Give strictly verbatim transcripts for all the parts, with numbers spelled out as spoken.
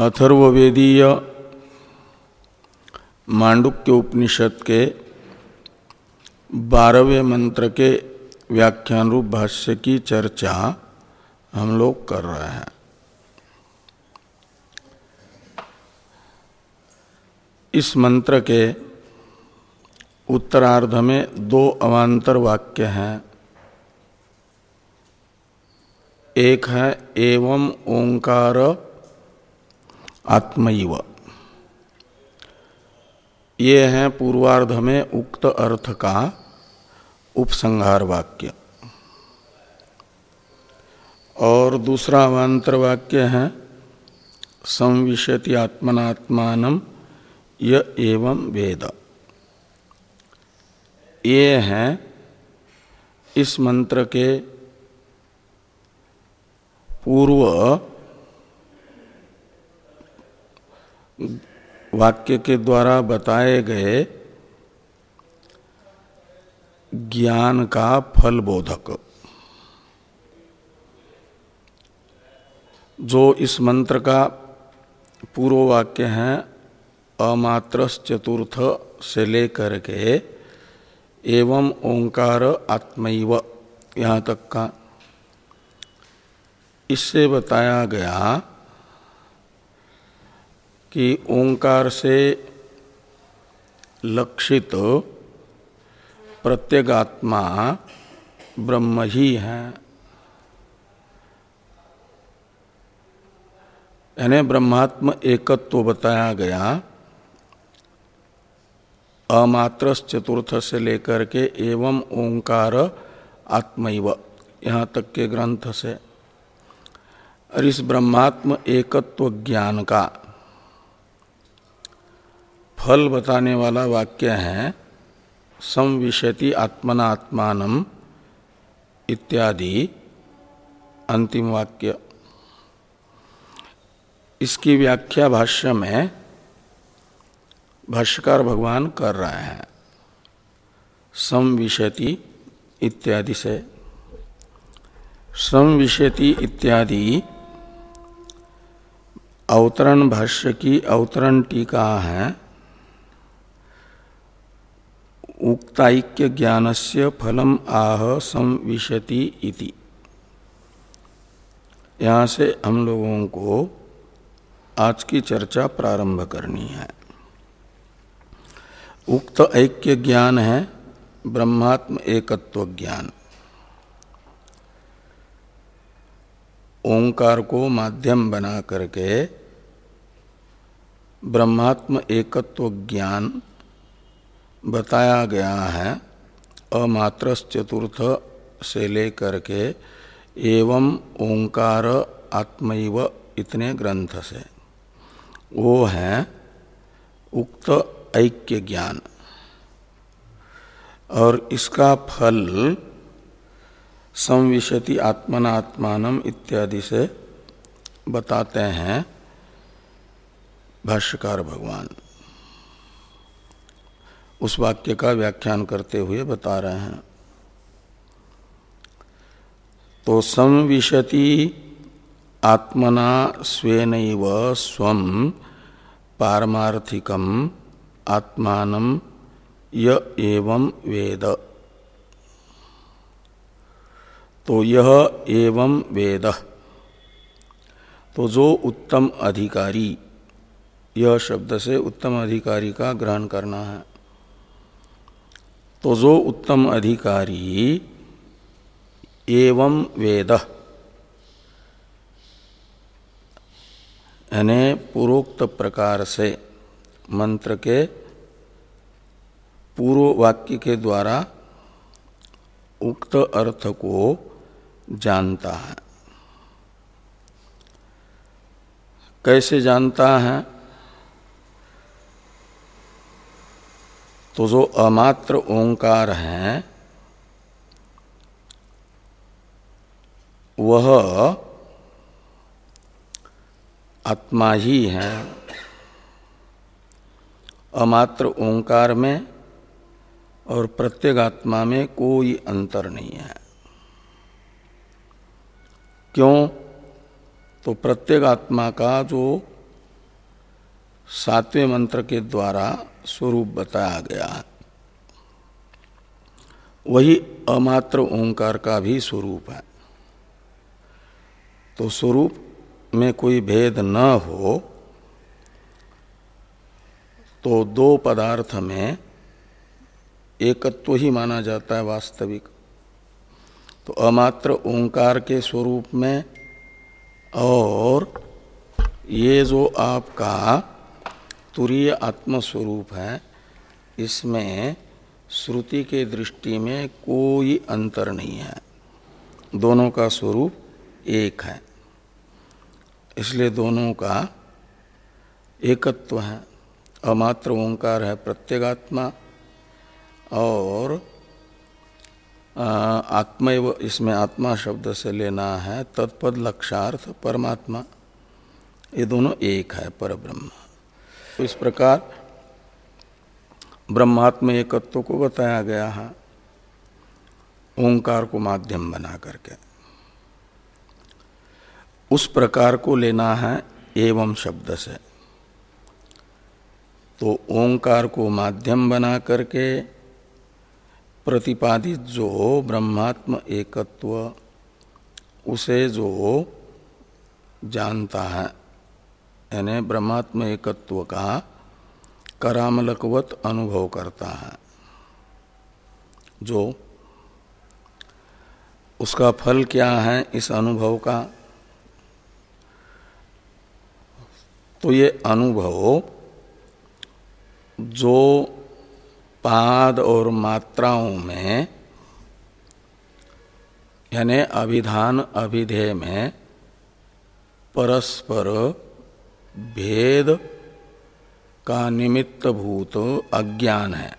अथर्ववेदीय मांडुक्य उपनिषद के बारहवें मंत्र के व्याख्यान रूप भाष्य की चर्चा हम लोग कर रहे हैं। इस मंत्र के उत्तरार्ध में दो अवान्तर वाक्य हैं। एक है एवं ओंकार आत्मैव, ये है पूर्वार्ध में उक्त अर्थ का उपसंहार वाक्य। और दूसरा अवान्तर वाक्य है संविशति आत्मनात्मानं य एवं वेद। ये है इस मंत्र के पूर्व वाक्य के द्वारा बताए गए ज्ञान का फल बोधक। जो इस मंत्र का पूर्व वाक्य है अमात्रस चतुर्थ से लेकर के एवं ओंकार आत्मैव यहाँ तक का, इससे बताया गया कि ओंकार से लक्षित प्रत्यगात्मा ब्रह्म ही है। यानी ब्रह्मात्म एकत्व बताया गया अमात्रस चतुर्थ से लेकर के एवं ओंकार आत्मैव यहाँ तक के ग्रंथ से। और इस ब्रह्मात्म एकत्व ज्ञान का फल बताने वाला वाक्य है संविशति आत्मनात्मानं इत्यादि अंतिम वाक्य। इसकी व्याख्या भाष्य में भाष्यकार भगवान कर रहे हैं संविशति इत्यादि से। संविशति इत्यादि अवतरण भाष्य की अवतरण टीका है उक्ताइक्य ज्ञानस्य फलम आह संविशति इति। यहाँ से हम लोगों को आज की चर्चा प्रारंभ करनी है। उक्त ऐक्य ज्ञान है ब्रह्मात्म एकत्व ज्ञान। ओंकार को माध्यम बना करके ब्रह्मात्म एकत्व ज्ञान बताया गया है अमात्रस चतुर्थ से लेकर के एवं ओंकार आत्मैव इतने ग्रंथ से। वो है उक्त ऐक्य ज्ञान। और इसका फल संविशति आत्मनात्मानं इत्यादि से बताते हैं भाष्यकार भगवान। उस वाक्य का व्याख्यान करते हुए बता रहे हैं। तो संविशति आत्मना स्वेनैव स्वं पारमार्थिकम आत्मानं य एवं वेद। तो यह एवं वेद, तो जो उत्तम अधिकारी, यह शब्द से उत्तम अधिकारी का ग्रहण करना है। तो जो उत्तम अधिकारी एवं वेद यानी पूर्वोक्त प्रकार से मंत्र के पूर्व वाक्य के द्वारा उक्त अर्थ को जानता है। कैसे जानता है? तो जो अमात्र ओंकार है वह आत्मा ही है। अमात्र ओंकार में और प्रत्यगात्मा में कोई अंतर नहीं है। क्यों? तो प्रत्येगात्मा का जो सातवें मंत्र के द्वारा स्वरूप बताया गया है, वही अमात्र ओंकार का भी स्वरूप है। तो स्वरूप में कोई भेद न हो तो दो पदार्थ में एकत्व ही माना जाता है वास्तविक। तो अमात्र ओंकार के स्वरूप में और ये जो आपका तुरीय आत्मस्वरूप है, इसमें श्रुति के दृष्टि में कोई अंतर नहीं है, दोनों का स्वरूप एक है। इसलिए दोनों का एकत्व है। अमात्र ओंकार है प्रत्यगात्मा और आत्मैव, इसमें आत्मा शब्द से लेना है तत्पद लक्षार्थ परमात्मा, ये दोनों एक है परब्रह्म। तो इस प्रकार ब्रह्मात्म एकत्व को बताया गया है ओंकार को माध्यम बना करके। उस प्रकार को लेना है एवं शब्द से। तो ओंकार को माध्यम बना करके प्रतिपादित जो ब्रह्मात्म एकत्व, उसे जो जानता है, यानी ब्रह्मात्म एकत्व का करामलकवत अनुभव करता है, जो उसका फल क्या है इस अनुभव का, तो ये अनुभव जो पाद और मात्राओं में यानी अभिधान अभिधेय में परस्पर भेद का निमित्तभूत अज्ञान है,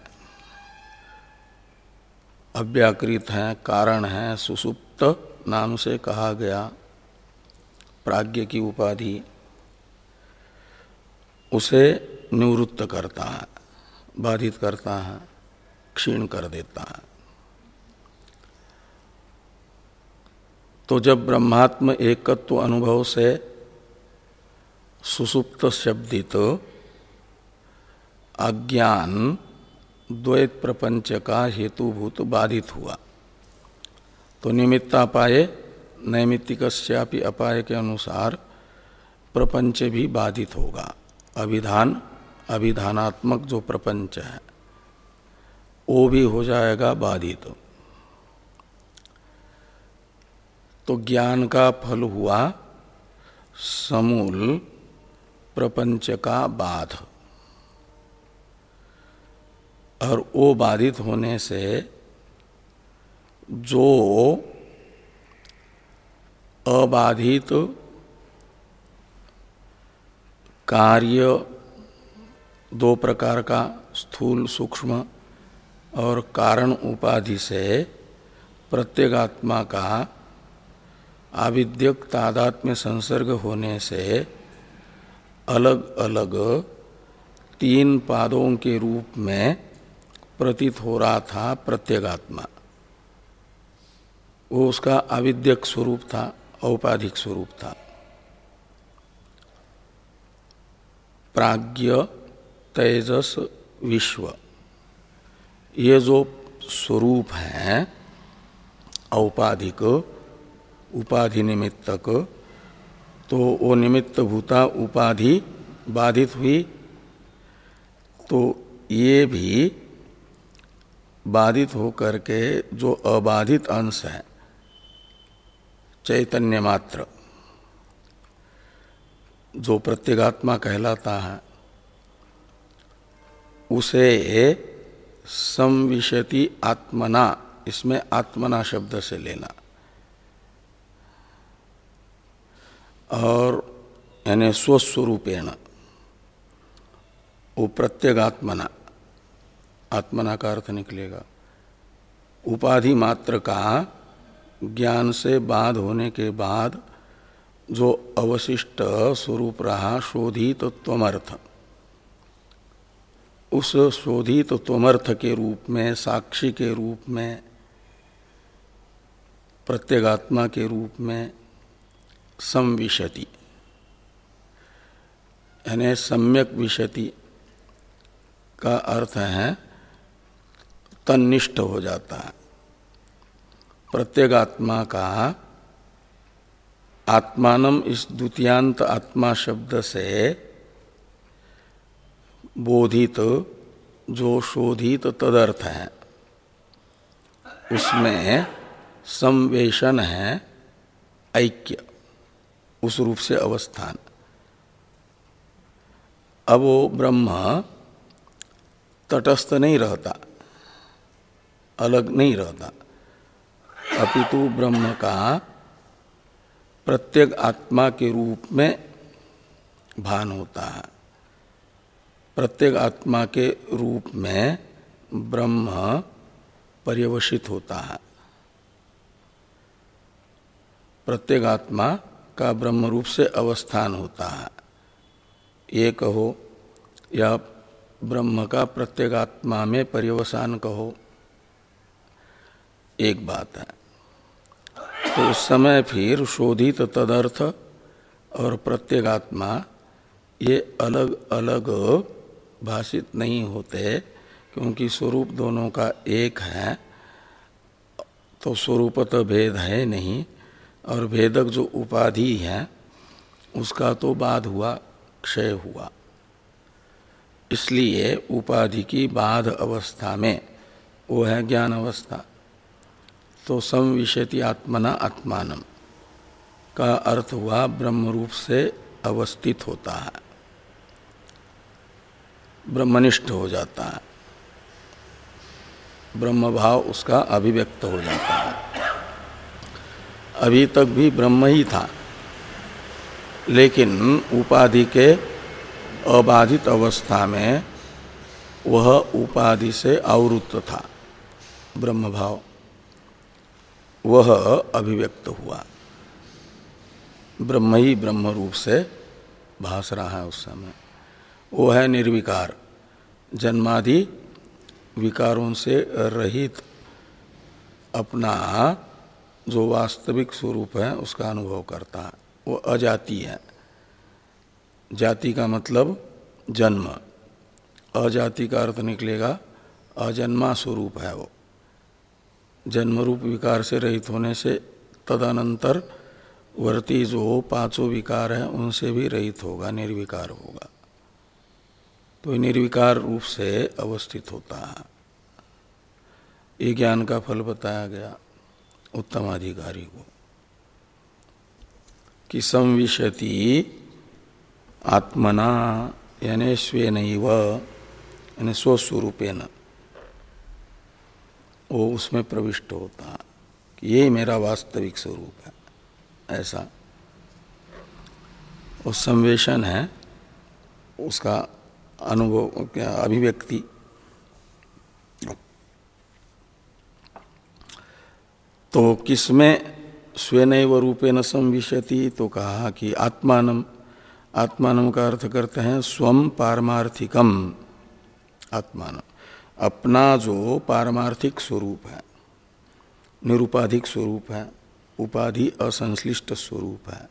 अव्याकृत है, कारण है, सुसुप्त नाम से कहा गया प्राज्ञ की उपाधि, उसे निवृत्त करता है, बाधित करता है, क्षीण कर देता है। तो जब ब्रह्मात्म एकत्व अनुभव से सुसुप्त शब्दित अज्ञान द्वैत प्रपंच का हेतुभूत बाधित हुआ, तो निमित्तापाये नैमित्तिकस्यापि अपाय के अनुसार प्रपंच भी बाधित होगा। अभिधान अभिधानात्मक जो प्रपंच है वो भी हो जाएगा बाधित। तो ज्ञान का फल हुआ समूल प्रपंच का बाध, और वो बाधित होने से जो अबाधित कार्य दो प्रकार का, स्थूल सूक्ष्म और कारण उपाधि से प्रत्यगात्मा का आविद्यक तादात्म्य संसर्ग होने से अलग अलग तीन पादों के रूप में प्रतीत हो रहा था प्रत्यगात्मा, वो उसका आविद्यक स्वरूप था, औपाधिक स्वरूप था। प्राज्ञ, तेजस, विश्व, ये जो स्वरूप हैं औपाधिक उपाधि निमित्तक, तो वो निमित्त भूता उपाधि बाधित हुई, तो ये भी बाधित होकर के जो अबाधित अंश है चैतन्य मात्र, जो प्रत्यगात्मा कहलाता है, उसे संविशति आत्मना, इसमें आत्मना शब्द से लेना, और यानी स्वस्वरूपेण, वो प्रत्यगात्मना, आत्मना का अर्थ निकलेगा। उपाधि मात्र का ज्ञान से बाध होने के बाद जो अवशिष्ट स्वरूप रहा शोधित त्वमर्थ, उस शोधित त्वमर्थ के रूप में, साक्षी के रूप में, प्रत्यगात्मा के रूप में संविशति, यानी सम्यक विशति का अर्थ है तन्निष्ठ हो जाता है। प्रत्यगात्मा का आत्मानम इस द्वितीयांत आत्मा शब्द से बोधित जो शोधित तदर्थ है उसमें संवेशन है ऐक्य, उस रूप से अवस्थान। अब वो ब्रह्म तटस्थ नहीं रहता, अलग नहीं रहता, अपितु ब्रह्म का प्रत्येक आत्मा के रूप में भान होता है। प्रत्येक आत्मा के रूप में ब्रह्म पर्यवसित होता है। प्रत्येक आत्मा का ब्रह्म रूप से अवस्थान होता है, ये कहो, या ब्रह्म का प्रत्येक आत्मा में पर्यवसान कहो, एक बात है। तो उस समय फिर शोधित तदर्थ और प्रत्येक आत्मा ये अलग अलग भाषित नहीं होते, क्योंकि स्वरूप दोनों का एक है, तो स्वरूपत भेद है नहीं, और भेदक जो उपाधि है उसका तो बाध हुआ, क्षय हुआ। इसलिए उपाधि की बाध अवस्था में वो है ज्ञान अवस्था। तो संविशति आत्मना आत्मानम का अर्थ हुआ ब्रह्म रूप से अवस्थित होता है, ब्रह्मनिष्ठ हो जाता है, ब्रह्म भाव उसका अभिव्यक्त हो जाता है। अभी तक भी ब्रह्म ही था, लेकिन उपाधि के अबाधित अवस्था में वह उपाधि से आवृत्त था, ब्रह्म भाव वह अभिव्यक्त हुआ, ब्रह्म ही ब्रह्म रूप से भास रहा है उस समय। वो है निर्विकार, जन्मादि विकारों से रहित अपना जो वास्तविक स्वरूप है उसका अनुभव करता है। वो अजाति है। जाति का मतलब जन्म, अजाति का अर्थ निकलेगा अजन्मा स्वरूप है। वो जन्म रूप विकार से रहित होने से तदनंतर वर्ती जो पांचों विकार हैं उनसे भी रहित होगा, निर्विकार होगा। तो निर्विकार रूप से अवस्थित होता है। ये ज्ञान का फल बताया गया उत्तमाधिकारी को कि संविशति आत्मना यानी स्वेनैव यानी स्वस्वरूपेन वो उसमें प्रविष्ट होता है कि यही मेरा वास्तविक स्वरूप है, ऐसा वो संवेशन है, उसका अनुभव क्या अभिव्यक्ति। तो किसमें स्वेनैव रूपेण संविशति, तो कहा कि आत्मानम, आत्मानम का अर्थ करते हैं स्वम पारमार्थिकम आत्मानम, अपना जो पारमार्थिक स्वरूप है, निरुपाधिक स्वरूप है, उपाधि असंश्लिष्ट स्वरूप है,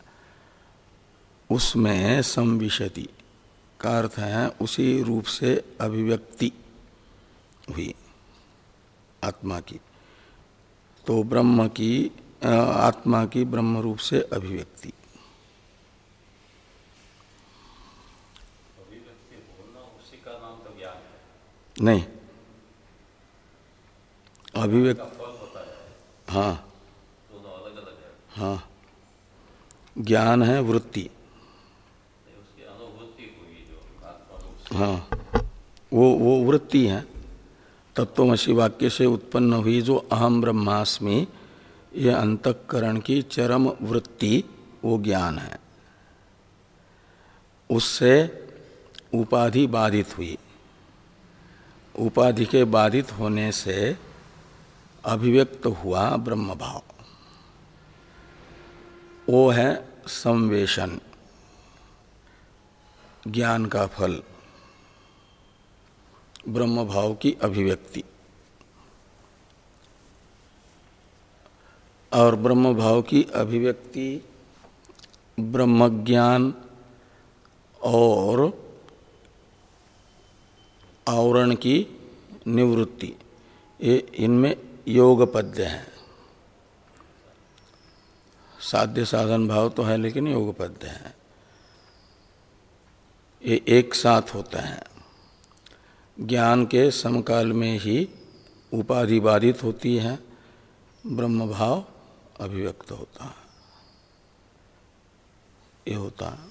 उसमें संविशति का अर्थ है उसी रूप से अभिव्यक्ति हुई आत्मा की। तो ब्रह्म की आत्मा की ब्रह्म रूप से अभिव्यक्ति। अभिव्यक्ति बोलना उसी का नाम तो ज्ञान है नहीं, अभिव्यक्ति फल होता है। हाँ दोनों अलग अलग है। हाँ, ज्ञान है वृत्ति, उसकी अनुभूति हुई जो आत्मा रूप से। हाँ वो वो वृत्ति है। तत्वमसि वाक्य से उत्पन्न हुई जो अहम ब्रह्मास्मि, ये अंतःकरण की चरम वृत्ति वो ज्ञान है। उससे उपाधि बाधित हुई, उपाधि के बाधित होने से अभिव्यक्त हुआ ब्रह्म भाव, वो है संवेशन, ज्ञान का फल, ब्रह्म भाव की अभिव्यक्ति। और ब्रह्म भाव की अभिव्यक्ति ब्रह्म ज्ञान और आवरण की निवृत्ति, ये इनमें योगपद्य है। साध्य साधन भाव तो है लेकिन योगपद्य है, ये एक साथ होते हैं। ज्ञान के समकाल में ही उपाधि बाधित होती है, ब्रह्म भाव अभिव्यक्त होता है, ये होता है।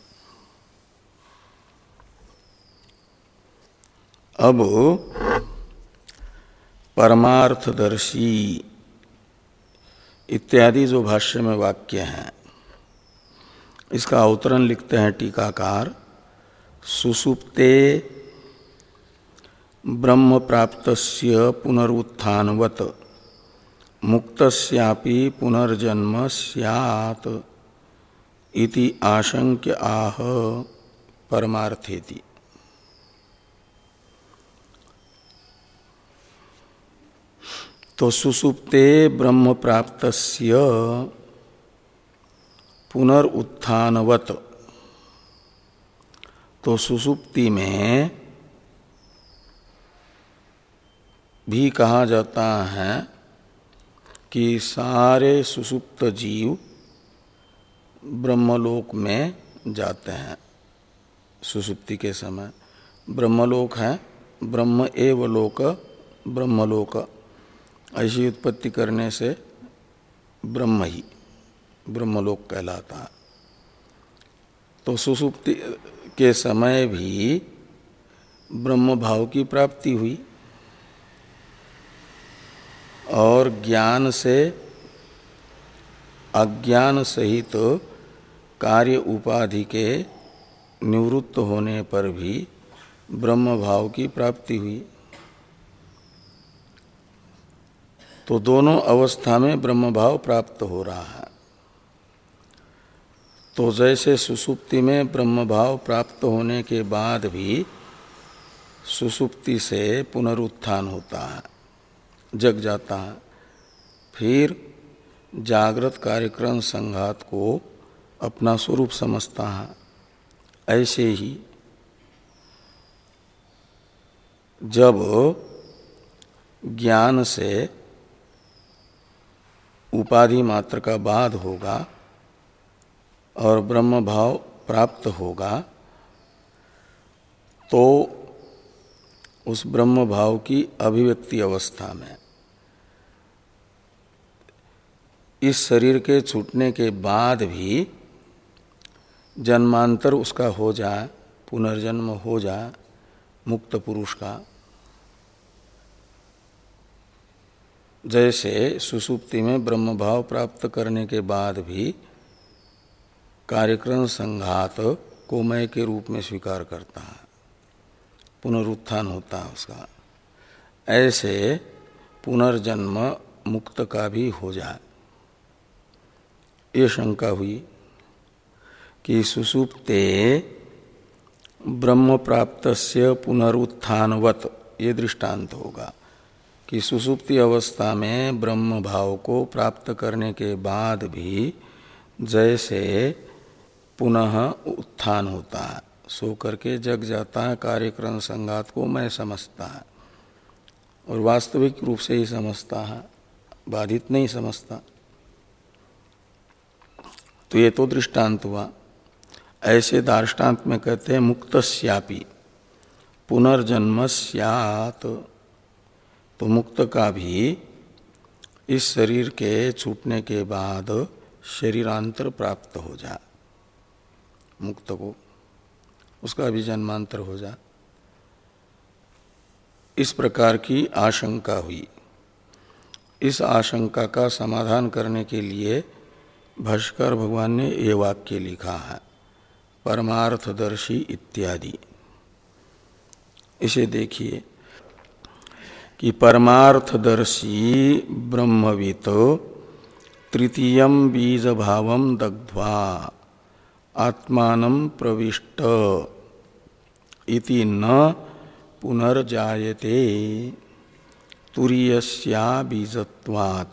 अब परमार्थदर्शी इत्यादि जो भाष्य में वाक्य हैं, इसका अवतरण लिखते हैं टीकाकार। सुषुप्ते ब्रह्म प्राप्तस्य पुनरुत्थानवत मुक्तस्यापि पुनर्जन्म स्यात् इति आशंक्य आह परमार्थेति। तो सुषुप्ते ब्रह्म प्राप्तस्य पुनरुत्थानवत, तो सुषुप्ति में भी कहा जाता है कि सारे सुषुप्त जीव ब्रह्मलोक में जाते हैं। सुषुप्ति के समय ब्रह्मलोक है, ब्रह्म एव लोक ब्रह्मलोक, ऐसी उत्पत्ति करने से ब्रह्म ही ब्रह्मलोक कहलाता है। तो सुषुप्ति के समय भी ब्रह्म भाव की प्राप्ति हुई और ज्ञान से अज्ञान सहित तो कार्य उपाधि के निवृत्त होने पर भी ब्रह्म भाव की प्राप्ति हुई। तो दोनों अवस्था में ब्रह्म भाव प्राप्त हो रहा है। तो जैसे सुषुप्ति में ब्रह्म भाव प्राप्त होने के बाद भी सुषुप्ति से पुनरुत्थान होता है, जग जाता है, फिर जागृत कार्यक्रम संघात को अपना स्वरूप समझता है, ऐसे ही जब ज्ञान से उपाधि मात्र का बाध होगा और ब्रह्म भाव प्राप्त होगा, तो उस ब्रह्म भाव की अभिव्यक्ति अवस्था में इस शरीर के छूटने के बाद भी जन्मांतर उसका हो जाए, पुनर्जन्म हो जाए मुक्त पुरुष का, जैसे सुषुप्ति में ब्रह्म भाव प्राप्त करने के बाद भी कार्यक्रम संघात को मैं के रूप में स्वीकार करता है, पुनरुत्थान होता है उसका, ऐसे पुनर्जन्म मुक्त का भी हो जाए। ये शंका हुई कि सुषुप्ते ब्रह्म प्राप्तस्य पुनरुत्थानवत, ये दृष्टांत होगा कि सुषुप्ति अवस्था में ब्रह्म भाव को प्राप्त करने के बाद भी जैसे पुनः उत्थान होता है, सो करके जग जाता है, कार्यक्रम संघात को मैं समझता है और वास्तविक रूप से ही समझता है, बाधित नहीं समझता। तो ये तो दृष्टांत हुआ। ऐसे दार्ष्टान्त में कहते हैं मुक्तस्यापि पुनर्जन्म स्यात्, तो मुक्त का भी इस शरीर के छूटने के बाद शरीरांतर प्राप्त हो जाए, मुक्त को उसका भी जन्मांतर हो जाए, इस प्रकार की आशंका हुई। इस आशंका का समाधान करने के लिए भाष्कर भगवान ने ये वाक्य लिखा है, परमार्थदर्शी इत्यादि। इसे देखिए कि परमार्थदर्शी ब्रह्मवित् तृतीयं बीज भावं दग्ध्वा आत्मानं प्रविष्ट इति न पुनर्जायते तुरीयस्या बीजत्वात्।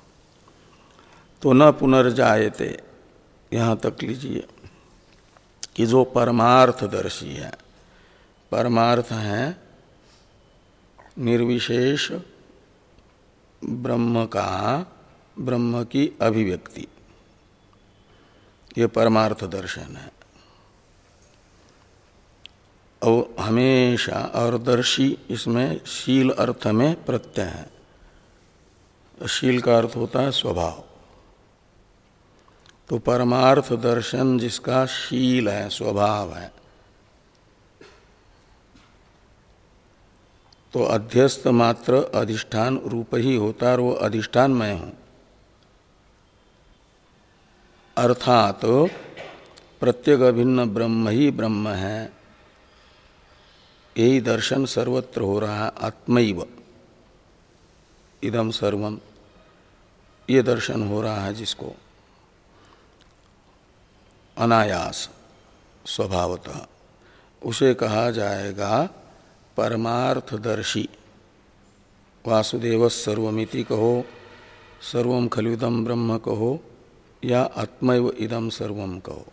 तो न पुनर्जायते, यहाँ तक लीजिए। कि जो परमार्थदर्शी है, परमार्थ है निर्विशेष ब्रह्म का, ब्रह्म की अभिव्यक्ति, ये परमार्थ दर्शन है। और हमेशा, और दर्शी इसमें शील अर्थ में प्रत्यय है। शील का अर्थ होता है स्वभाव। तो परमार्थ दर्शन जिसका शील है, स्वभाव है, तो अध्यस्त मात्र अधिष्ठान रूप ही होता है, और वो अधिष्ठान मैं हूं। अर्थात प्रत्येक अभिन्न ब्रह्म ही ब्रह्म है, यही दर्शन सर्वत्र हो रहा है। आत्मैव इदम सर्वम, ये दर्शन हो रहा है जिसको अनायास स्वभावतः, उसे कहा जाएगा परमार्थदर्शी। वासुदेव सर्वमिति कहो, सर्वम खलुदम ब्रह्म कहो, या आत्मैव इदम सर्वम कहो,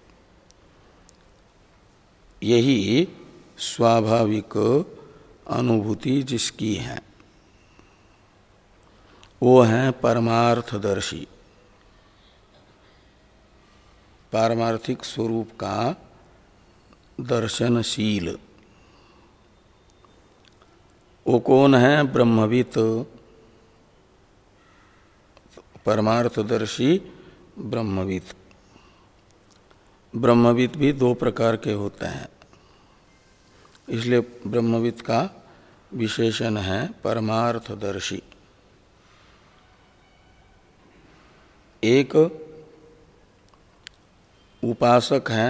यही स्वाभाविक अनुभूति जिसकी है वो है परमार्थदर्शी। पारमार्थिक स्वरूप का दर्शनशील वो कौन है? ब्रह्मवित्। परमार्थदर्शी ब्रह्मवित्। ब्रह्मवित् भी दो प्रकार के होते हैं, इसलिए ब्रह्मवित् का विशेषण है परमार्थदर्शी। एक उपासक है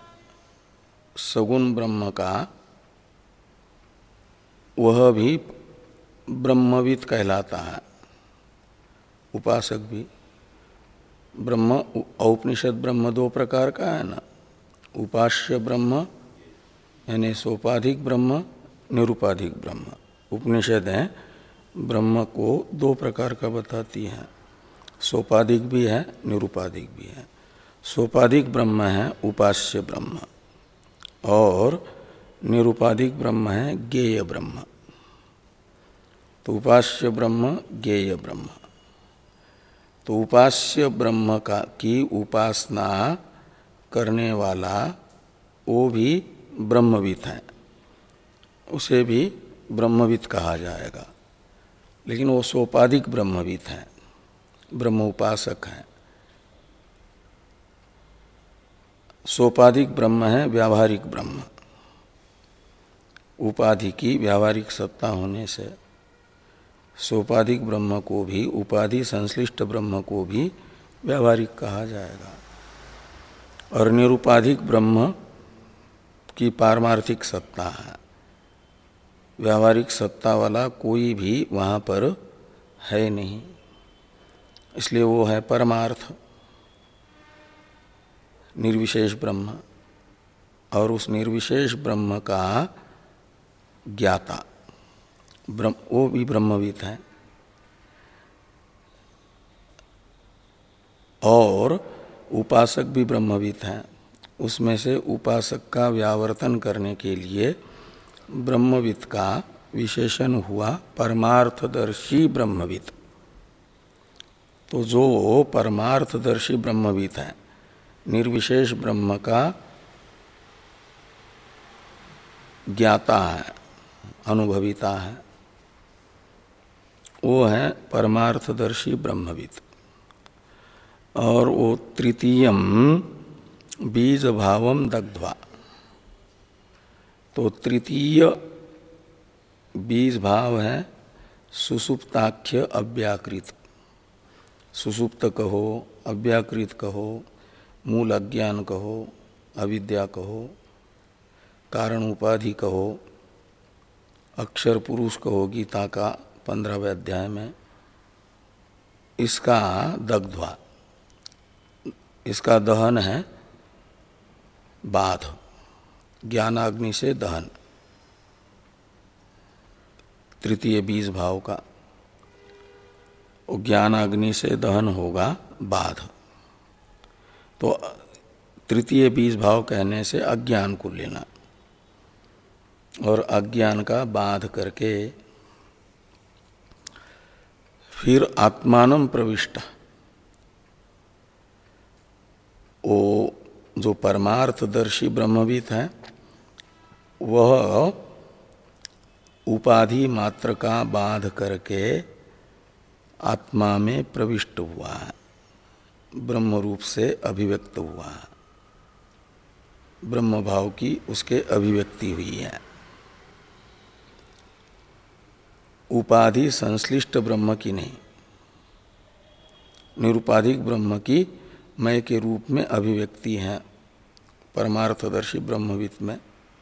सगुण ब्रह्म का, वह भी ब्रह्मवित् कहलाता है। उपासक भी ब्रह्म, औपनिषद ब्रह्म दो प्रकार का है ना, उपास्य ब्रह्म यानी सोपाधिक ब्रह्म, निरुपाधिक ब्रह्म। उपनिषदें ब्रह्म को दो प्रकार का बताती हैं, सोपाधिक भी है, निरुपाधिक भी है। सोपाधिक ब्रह्म है उपास्य ब्रह्म, और निरुपाधिक ब्रह्म है ज्ञेय ब्रह्म। तो उपास्य ब्रह्म, ज्ञेय ब्रह्म। तो उपास्य ब्रह्म का की उपासना करने वाला वो भी ब्रह्मवित् है, उसे भी ब्रह्मवित् कहा जाएगा। लेकिन वो सोपाधिक ब्रह्मवित् है, ब्रह्म उपासक है। सोपाधिक ब्रह्म है व्यावहारिक ब्रह्म। उपाधि की व्यावहारिक सत्ता होने से सोपाधिक ब्रह्म को भी, उपाधि संश्लिष्ट ब्रह्म को भी व्यावहारिक कहा जाएगा। और निरुपाधिक ब्रह्म की पारमार्थिक सत्ता है, व्यावहारिक सत्ता वाला कोई भी वहाँ पर है नहीं, इसलिए वो है परमार्थ, निर्विशेष ब्रह्म। और उस निर्विशेष ब्रह्म का ज्ञाता ब्रह्म, वो भी ब्रह्मवित् है। और उपासक भी ब्रह्मवित् है। उसमें से उपासक का व्यावर्तन करने के लिए ब्रह्मवित् का विशेषण हुआ परमार्थदर्शी ब्रह्मवित्। तो जो परमार्थदर्शी ब्रह्मवित् है, निर्विशेष ब्रह्म का ज्ञाता है, अनुभविता है, वो है परमार्थदर्शी ब्रह्मवित्। और वो तृतीयम बीज भावम दग्ध्वा, तो तृतीय बीज भाव है सुसुप्ताख्य अव्याकृत। सुसुप्त कहो, अव्याकृत कहो, मूल अज्ञान कहो, अविद्या कहो, कारण उपाधि कहो, अक्षर पुरुष कहो, गीता का पंद्रहवें अध्याय में। इसका दग्ध्वा, इसका दहन है बाध, ज्ञानाग्नि से दहन, तृतीय बीज भाव का। ज्ञानाग्नि से दहन होगा बाध। तो तृतीय बीज भाव कहने से अज्ञान को लेना और अज्ञान का बाध करके फिर आत्मानं प्रविष्ट, वो जो परमार्थदर्शी ब्रह्मविद है वह उपाधि मात्र का बाध करके आत्मा में प्रविष्ट हुआ है, ब्रह्म रूप से अभिव्यक्त हुआ है, ब्रह्म भाव की उसके अभिव्यक्ति हुई है। उपाधि संश्लिष्ट ब्रह्म की नहीं, निरुपाधिक ब्रह्म की मय के रूप में अभिव्यक्ति है परमार्थदर्शी ब्रह्मविद में।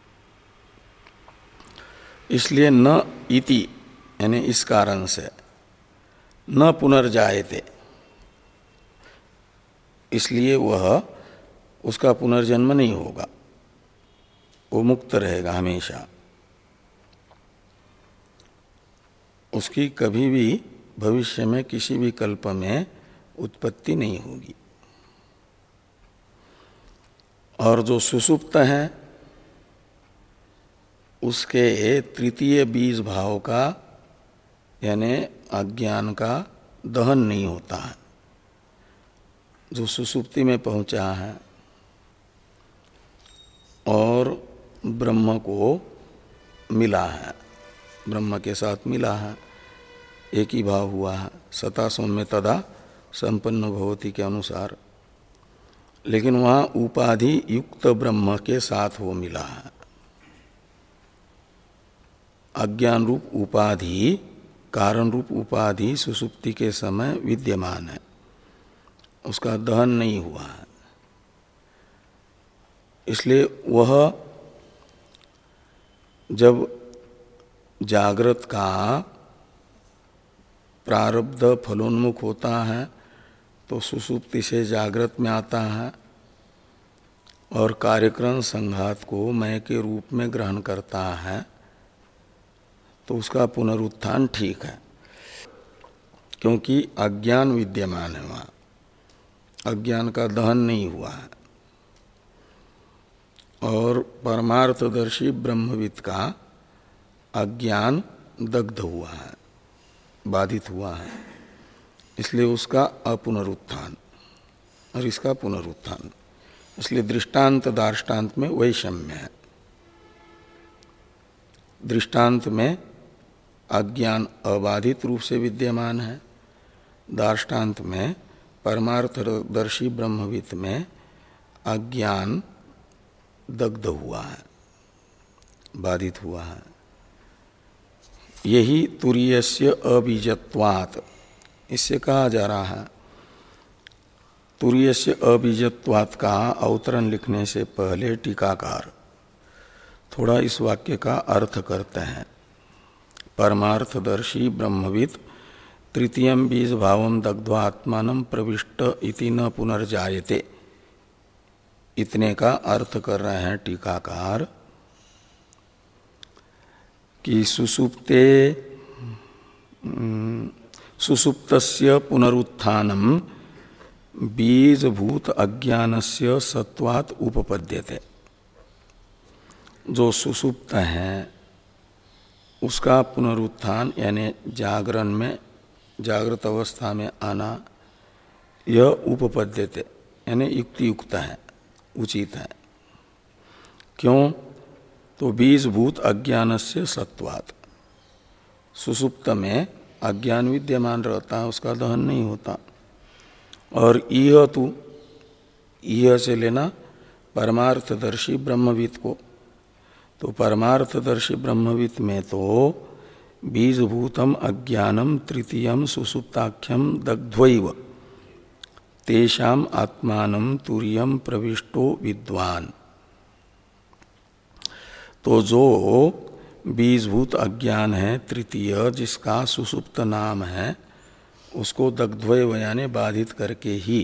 इसलिए न इति यानी इस कारण से न पुनर्जायते, इसलिए वह उसका पुनर्जन्म नहीं होगा, वो मुक्त रहेगा हमेशा, उसकी कभी भी भविष्य में किसी भी कल्प में उत्पत्ति नहीं होगी। और जो सुसुप्त है उसके तृतीय बीज भाव का यानी अज्ञान का दहन नहीं होता है। जो सुसुप्ति में पहुंचा है और ब्रह्म को मिला है, ब्रह्म के साथ मिला है, एक ही भाव हुआ है, सता सौम्य तदा संपन्न भवति के अनुसार, लेकिन वहाँ उपाधि युक्त ब्रह्म के साथ वो मिला है। अज्ञान रूप उपाधि, कारण रूप उपाधि सुसुप्ति के समय विद्यमान है, उसका दहन नहीं हुआ है, इसलिए वह जब जागृत का प्रारब्ध फलोन्मुख होता है तो सुसुप्ति से जागृत में आता है और कार्यक्रम संघात को मय के रूप में ग्रहण करता है, तो उसका पुनरुत्थान ठीक है, क्योंकि अज्ञान विद्यमान है, वहाँ अज्ञान का दहन नहीं हुआ है। और परमार्थदर्शी ब्रह्मविद का अज्ञान दग्ध हुआ है, बाधित हुआ है, इसलिए उसका अपुनरुत्थान और इसका पुनरुत्थान। इसलिए दृष्टांत दार्ष्टान्त में वैषम्य है। दृष्टांत में अज्ञान अबाधित रूप से विद्यमान है, दार्ष्टान्त में परमार्थदर्शी ब्रह्मविद में अज्ञान दग्ध हुआ है, बाधित हुआ है। यही तुरीयस्य अबीजत्वात्, इससे कहा जा रहा है। तुरीयस्य अबीजत्वात् का अवतरण लिखने से पहले टीकाकार थोड़ा इस वाक्य का अर्थ करते हैं। परमार्थदर्शी ब्रह्मविद तृतीयं बीज भावं दग्ध्वा आत्मानं प्रविष्ट इति न पुनर्जायते, इतने का अर्थ कर रहे हैं टीकाकार कि सुसुप्ते सुसुप्तस्य पुनरुत्थानं बीजभूत अज्ञानस्य सत्वात् उपपद्यते। जो सुसुप्त है उसका पुनरुत्थान यानी जागरण में, जागृत अवस्था में आना, यह उपपद्यते यानी युक्ति युक्त है, उचित है। क्यों? तो बीजभूत अज्ञानस्य सत्वात्, सुसुप्त में अज्ञान विद्यमान रहता है, उसका दहन नहीं होता। और यह तू, यह से लेना परमार्थदर्शी ब्रह्मविद को, तो परमार्थदर्शी ब्रह्मविद में तो बीजभूतम अज्ञानम तृतीयम सुसुप्ताख्यम दग्ध्वैव तेषाम आत्मानं तुर्यम प्रविष्टो विद्वान। तो जो बीजभूत अज्ञान है तृतीय, जिसका सुसुप्त नाम है, उसको दग्ध्वैव यानी बाधित करके ही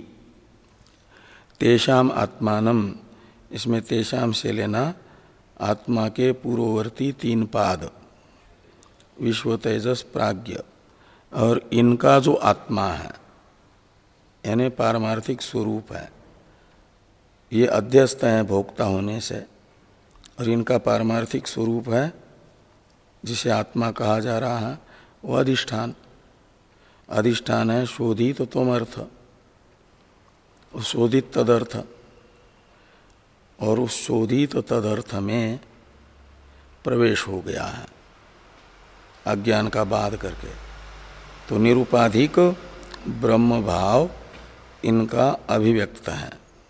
तेषाम आत्मानं, इसमें तेषाम से लेना आत्मा के पूर्ववर्ती तीन पाद विश्व तेजस प्राज्ञ, और इनका जो आत्मा है यानी पारमार्थिक स्वरूप है, ये अध्यस्त हैं भोक्ता होने से, और इनका पारमार्थिक स्वरूप है जिसे आत्मा कहा जा रहा है वो अधिष्ठान। अधिष्ठान है शोधित त्वमर्थ, शोधित तदर्थ, और उस शोधित तदर्थ में प्रवेश हो गया है अज्ञान का बाध करके। तो निरुपाधिक ब्रह्म भाव इनका अभिव्यक्त है।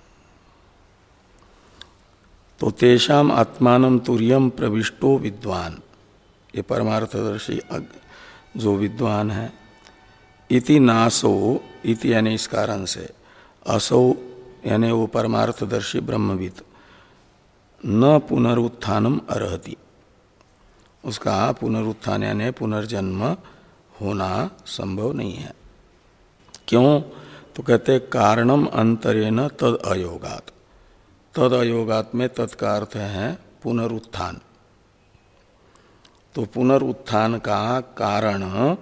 तो तेषाम आत्मानं तुर्यम प्रविष्टो विद्वान, ये परमार्थदर्शी जो विद्वान है, इति नासो, इति यानी इस कारण से, असो यानी वो परमार्थदर्शी ब्रह्मविद, न पुनरुत्थानम अर्हति, उसका पुनरुत्थान यानी पुनर्जन्म होना संभव नहीं है। क्यों? तो कहते कारणम अंतरेण तद अयोगात। तद अयोगात में तद का अर्थ है पुनरुत्थान। तो पुनरुत्थान का कारण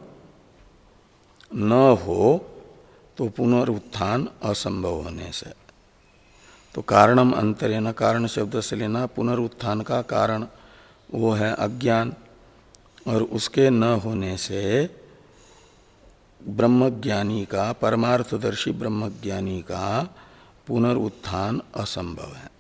न हो तो पुनरुत्थान असंभव होने से, तो कारणम अंतरेण, कारण शब्द से लेना पुनरुत्थान का कारण, वो है अज्ञान, और उसके न होने से ब्रह्मज्ञानी का, परमार्थदर्शी ब्रह्मज्ञानी का पुनरुत्थान असंभव है।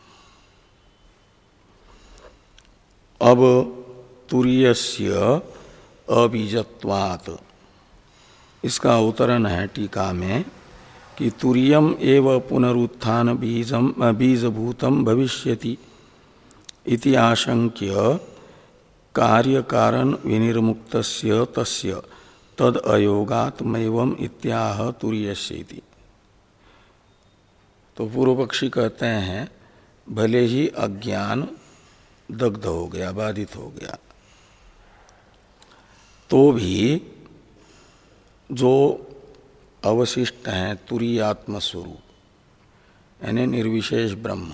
अब तुर्यस्य अबीजत्वात्, इसका अवतरण है टीका में कि तुर्यम एव पुनरुत्थान बीजम बीजभूतम भविष्यति इति आशंक्य कार्य कारण विनिर्मुक्तस्य तस्य तद अयोगात् मैवम इत्याह तुर्यस्येति। तो पूर्व पक्षी कहते हैं भले ही अज्ञान दग्ध हो गया, बाधित हो गया, तो भी जो अवशिष्ट हैं तुरीयात्म स्वरूप यानी निर्विशेष ब्रह्म,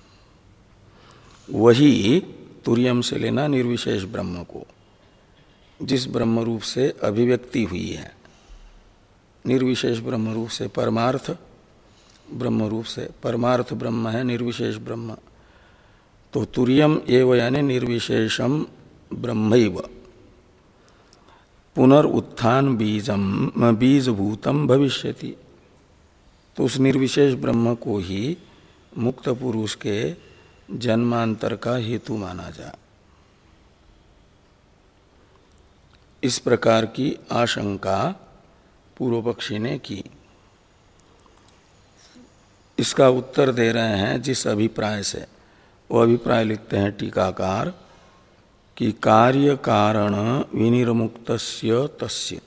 वही तुर्यम से लेना निर्विशेष ब्रह्म को, जिस ब्रह्म रूप से अभिव्यक्ति हुई है, निर्विशेष ब्रह्म रूप से परमार्थ ब्रह्म रूप से, परमार्थ ब्रह्म है निर्विशेष ब्रह्म। तो तुर्यम एव यानी निर्विशेषम ब्रह्मैव पुनरुत्थान बीजम बीजभूतम भविष्यति। तो उस निर्विशेष ब्रह्म को ही मुक्त पुरुष के जन्मांतर का हेतु माना जाए, इस प्रकार की आशंका पूर्व पक्षी ने की। इसका उत्तर दे रहे हैं जिस अभिप्राय से, वो अभिप्राय लिखते हैं टीकाकार कि कार्य कारण विनिर्मुक्तस्य तस्य,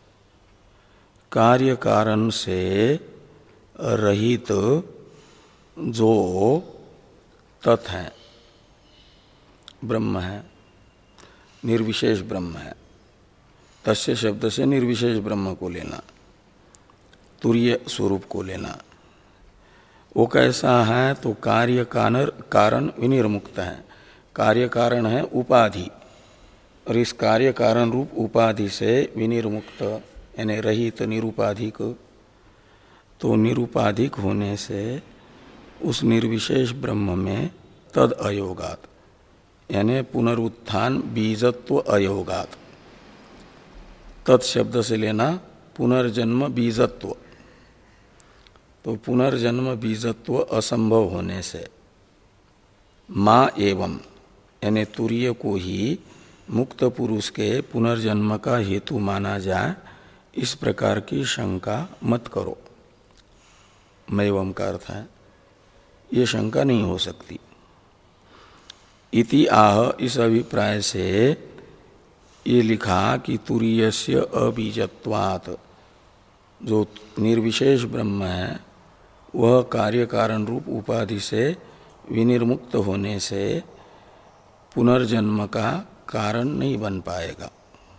कार्य कारण से रहित जो तत् है, ब्रह्म है, निर्विशेष ब्रह्म है, तस्य शब्द से निर्विशेष ब्रह्म को लेना, तुर्य स्वरूप को लेना। वो कैसा है? तो कार्य कारण विनिर्मुक्त है। कार्य कारण है उपाधि, और इस कार्य कारण रूप उपाधि से विनिर्मुक्त यानी रहित, निरुपाधिक। तो निरुपाधिक होने से उस निर्विशेष ब्रह्म में तद अयोगात यानी पुनरुत्थान बीजत्व अयोगात, तत्शब्द से लेना पुनर्जन्म बीजत्व। तो पुनर्जन्म बीजत्व असंभव होने से माँ एवं यानी तुर्य को ही मुक्त पुरुष के पुनर्जन्म का हेतु माना जाए, इस प्रकार की शंका मत करो। मैवम का अर्थ है ये शंका नहीं हो सकती। इति आह, इस अभिप्राय से ये लिखा कि तुरीयस्य अबीजत्वात्, जो निर्विशेष ब्रह्म है वह कार्य कारण रूप उपाधि से विनिर्मुक्त होने से पुनर्जन्म का कारण नहीं बन पाएगा।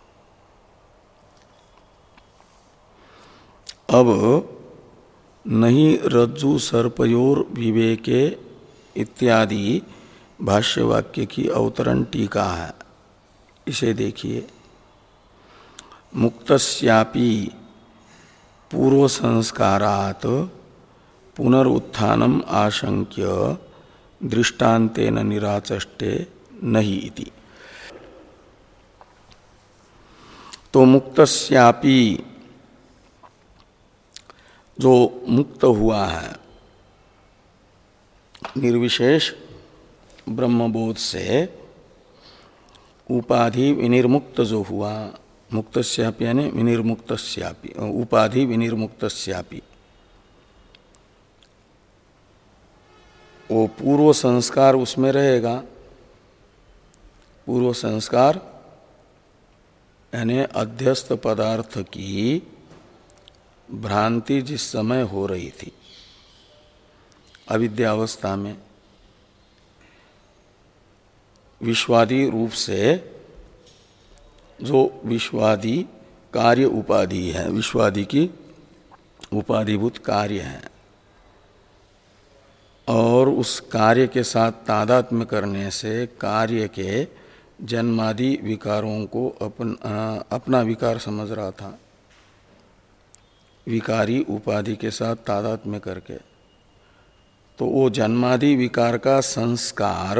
अब नहीं रज्जु सर्पयोर विवेके इत्यादि भाष्यवाक्य की अवतरण टीका है, इसे देखिए। मुक्तस्यापि पूर्व संस्कारात् पुनरुत्थानम आशंक्य दृष्टान्तेन निराचष्टे नहीं इति। तो मुक्तस्यापि जो मुक्त हुआ है निर्विशेष ब्रह्मबोध से, उपाधि विनिर्मुक्त जो हुआ, मुक्तस्यापि यानी विनिर्मुक्तस्यापि, उपाधि विनिर्मुक्तस्यापि, वो पूर्व संस्कार उसमें रहेगा। पूर्व संस्कार यानी अध्यस्त पदार्थ की भ्रांति जिस समय हो रही थी अविद्यावस्था में, विश्वादि रूप से जो विश्वादि कार्य उपाधि है, विश्वादि की उपाधिभूत कार्य है, और उस कार्य के साथ तादात्म्य करने से कार्य के जन्मादि विकारों को अपन, अपना विकार समझ रहा था, विकारी उपाधि के साथ तादात्म्य करके। तो वो जन्मादि विकार का संस्कार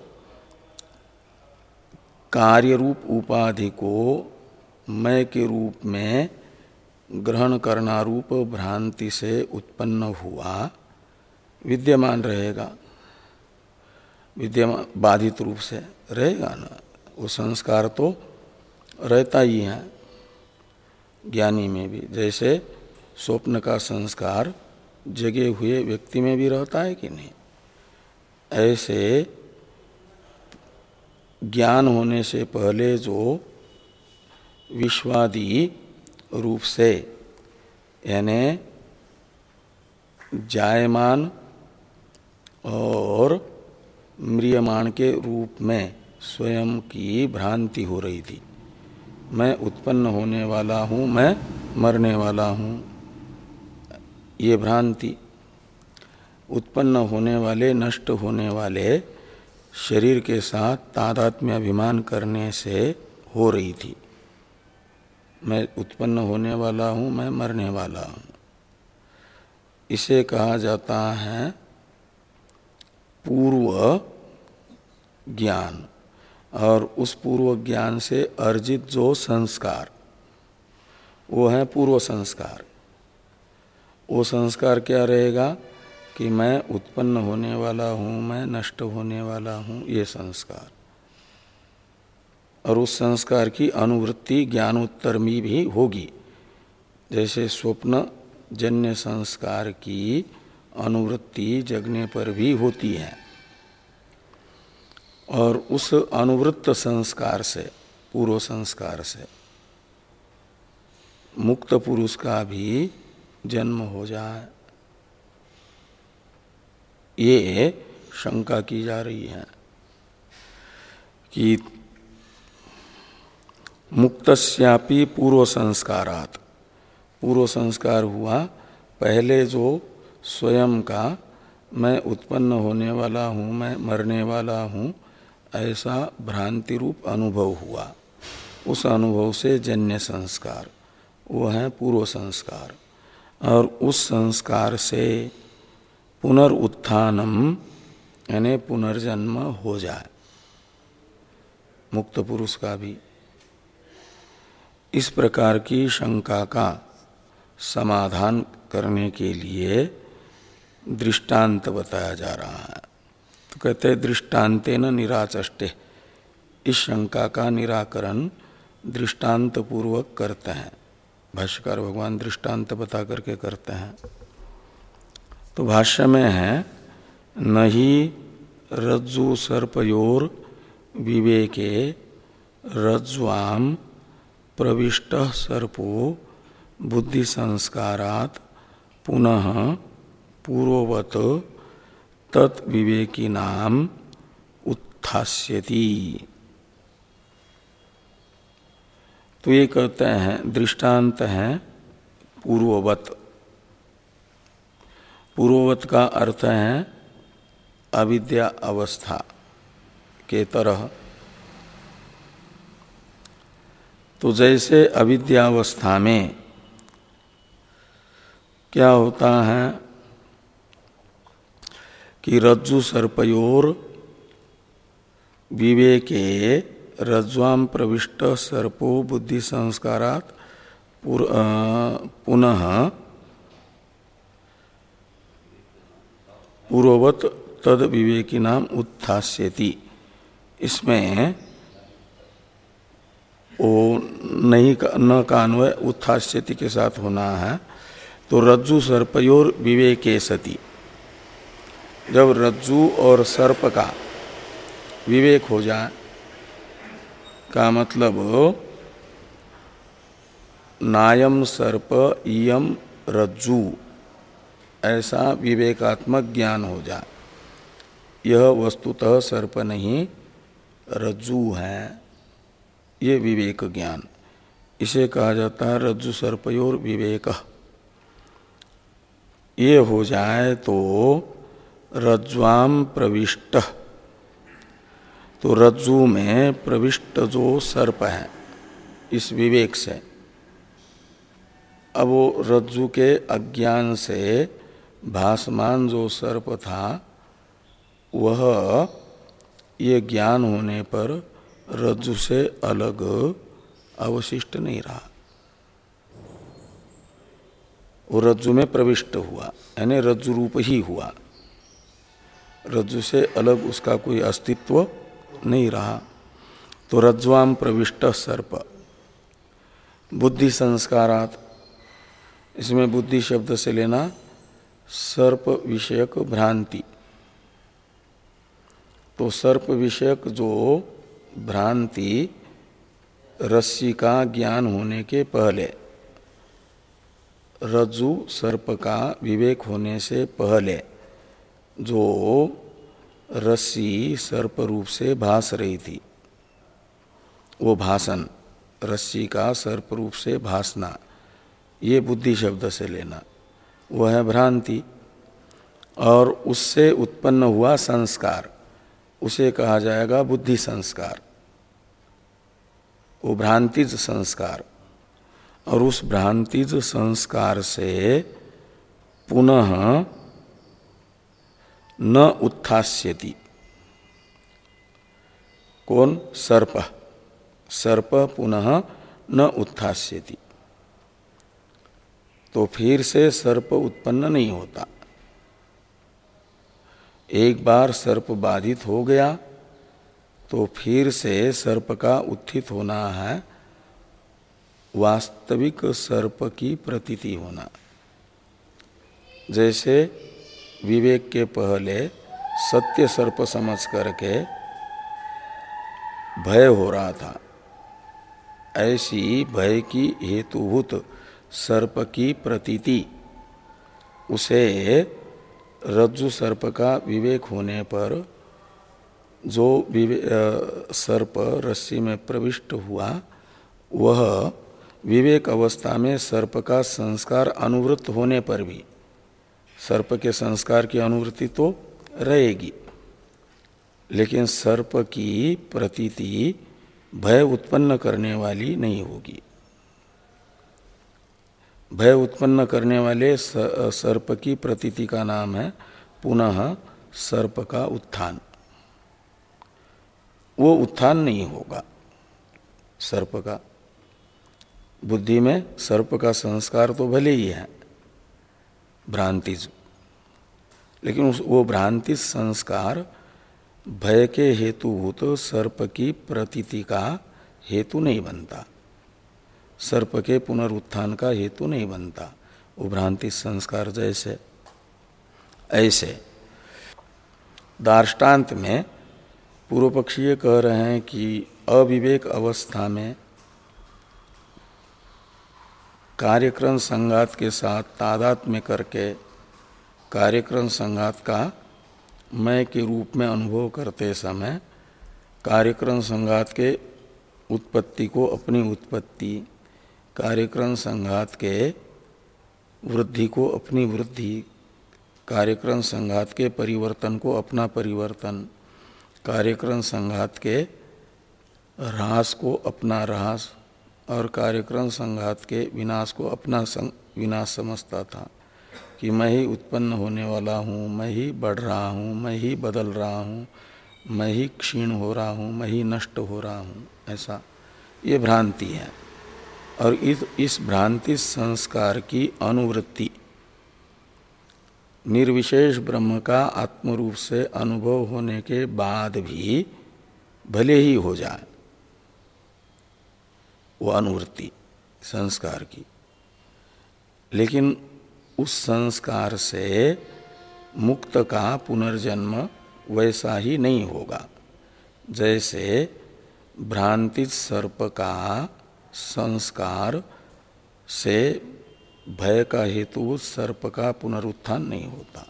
कार्य रूप उपाधि को मैं के रूप में ग्रहण करना रूप भ्रांति से उत्पन्न हुआ विद्यमान रहेगा, विद्यमान बाधित रूप से रहेगा ना। वो संस्कार तो रहता ही है ज्ञानी में भी, जैसे स्वप्न का संस्कार जगे हुए व्यक्ति में भी रहता है कि नहीं, ऐसे ज्ञान होने से पहले जो विश्वादि रूप से यानी जायमान और म्रियमाण के रूप में स्वयं की भ्रांति हो रही थी, मैं उत्पन्न होने वाला हूँ, मैं मरने वाला हूँ, ये भ्रांति उत्पन्न होने वाले नष्ट होने वाले शरीर के साथ तादात्म्य अभिमान करने से हो रही थी। मैं उत्पन्न होने वाला हूँ, मैं मरने वाला हूँ, इसे कहा जाता है पूर्व ज्ञान। और उस पूर्व ज्ञान से अर्जित जो संस्कार वो है पूर्व संस्कार। वो संस्कार क्या रहेगा कि मैं उत्पन्न होने वाला हूँ, मैं नष्ट होने वाला हूँ, ये संस्कार। और उस संस्कार की अनुवृत्ति ज्ञानोत्तर में भी होगी, जैसे स्वप्न जन्य संस्कार की अनुवृत्ति जगने पर भी होती है। और उस अनुवृत्त संस्कार से, पूर्व संस्कार से मुक्त पुरुष का भी जन्म हो जाए, ये शंका की जा रही है कि मुक्तस्यापि पूर्व संस्कारात्, पूर्व संस्कार हुआ पहले जो स्वयं का मैं उत्पन्न होने वाला हूँ, मैं मरने वाला हूँ, ऐसा भ्रांति रूप अनुभव हुआ, उस अनुभव से जन्य संस्कार वो है पूर्व संस्कार। और उस संस्कार से पुनरुत्थानम यानी पुनर्जन्म हो जाए मुक्त पुरुष का भी। इस प्रकार की शंका का समाधान करने के लिए दृष्टांत बताया जा रहा है। तो कहते हैं दृष्टांतेन निराचष्टे, इस शंका का निराकरण दृष्टांत पूर्वक करते हैं। भाष्यकार भगवान दृष्टांत बता करके करते हैं। तो भाष्य में है नहीं रज्जु सर्पयोर विवेके रज्ज्वाम प्रविष्ट सर्पो बुद्धि संस्कारात् पुनः पूर्ववत तत् विवेकिनाम उत्थास्यति। तो ये कहते हैं दृष्टांत है पूर्ववत। पूर्ववत का अर्थ है अविद्या अवस्था के तरह। तो जैसे अविद्यावस्था में क्या होता है कि रज्जु सर्पयोर विवेके रज्ज्वाम प्रविष्ट सर्पो बुद्धि संस्कारात् पुनः पूर्ववत तद विवेकी नाम उत्थास्यति। इसमें वो नहीं का, न का अन्वय उत्थास्यति के साथ होना है। तो रज्जु सर्पयोर विवेके सति, जब रज्जु और सर्प का विवेक हो जाए का मतलब नायम सर्प इयम रज्जु, ऐसा विवेकात्मक ज्ञान हो जाए। यह वस्तुतः सर्प नहीं रज्जु है, ये विवेक ज्ञान, इसे कहा जाता है रज्जु सर्पयोर विवेक। ये हो जाए तो रज्ज्वाम प्रविष्ट, तो रज्जु में प्रविष्ट जो सर्प है इस विवेक से, अब वो रज्जु के अज्ञान से भासमान जो सर्प था वह ये ज्ञान होने पर रज्जु से अलग अवशिष्ट नहीं रहा, वो रज्जु में प्रविष्ट हुआ, यानी रज्जु रूप ही हुआ, रज्जु से अलग उसका कोई अस्तित्व नहीं रहा। तो रज्ज्वाम प्रविष्ट सर्प बुद्धि संस्कारात्, इसमें बुद्धि शब्द से लेना सर्प विषयक भ्रांति। तो सर्प विषयक जो भ्रांति रस्सी का ज्ञान होने के पहले, रज्जु सर्प का विवेक होने से पहले जो रस्सी सर्प रूप से भास रही थी, वो भासन, रस्सी का सर्प रूप से भासना, ये बुद्धि शब्द से लेना, वह है भ्रांति। और उससे उत्पन्न हुआ संस्कार, उसे कहा जाएगा बुद्धि संस्कार, वो भ्रांतिज संस्कार। और उस भ्रांतिज संस्कार से पुनः न उत्थास्यति, कौन? सर्प, सर्प पुनः न उत्थास्यति, तो फिर से सर्प उत्पन्न नहीं होता। एक बार सर्प बाधित हो गया तो फिर से सर्प का उत्थित होना है वास्तविक सर्प की प्रतीति होना। जैसे विवेक के पहले सत्य सर्प समझ करके भय हो रहा था, ऐसी भय की हेतुभूत सर्प की प्रतीति उसे रज्जु सर्प का विवेक होने पर जो सर्प रस्सी में प्रविष्ट हुआ, वह विवेक अवस्था में सर्प का संस्कार अनुवृत्त होने पर भी सर्प के संस्कार की अनुवृत्ति तो रहेगी, लेकिन सर्प की प्रतीति भय उत्पन्न करने वाली नहीं होगी। भय उत्पन्न करने वाले सर्प की प्रतीति का नाम है पुनः सर्प का उत्थान। वो उत्थान नहीं होगा सर्प का। बुद्धि में सर्प का संस्कार तो भले ही है भ्रांतिज, लेकिन उस वो भ्रांति संस्कार भय के हेतुभूत सर्प की प्रतीति का हेतु नहीं बनता, सर्प के पुनरुत्थान का हेतु नहीं बनता। वो भ्रांति संस्कार जैसे ऐसे दार्ष्टान्त में पूर्व पक्षी ये कह रहे हैं कि अविवेक अवस्था में कार्यक्रम संघात के साथ तादात्म्य करके कार्यक्रम संघात का मैं के रूप में अनुभव करते समय कार्यक्रम संघात के उत्पत्ति को अपनी उत्पत्ति, कार्यक्रम संघात के वृद्धि को अपनी वृद्धि, कार्यक्रम संघात के परिवर्तन को अपना परिवर्तन, कार्यक्रम संघात के ह्रास को अपना ह्रास और कार्यक्रम संघात के विनाश को अपना विनाश समझता था। कि मैं ही उत्पन्न होने वाला हूँ, मैं ही बढ़ रहा हूँ, मैं ही बदल रहा हूँ, मैं ही क्षीण हो रहा हूँ, मैं ही नष्ट हो रहा हूँ, ऐसा ये भ्रांति है। और इस इस भ्रांति संस्कार की अनुवृत्ति निर्विशेष ब्रह्म का आत्मरूप से अनुभव होने के बाद भी भले ही हो जाए वो अनुवृत्ति संस्कार की, लेकिन उस संस्कार से मुक्त का पुनर्जन्म वैसा ही नहीं होगा जैसे भ्रांतित सर्प का संस्कार से भय का हेतु सर्प का पुनरुत्थान नहीं होता।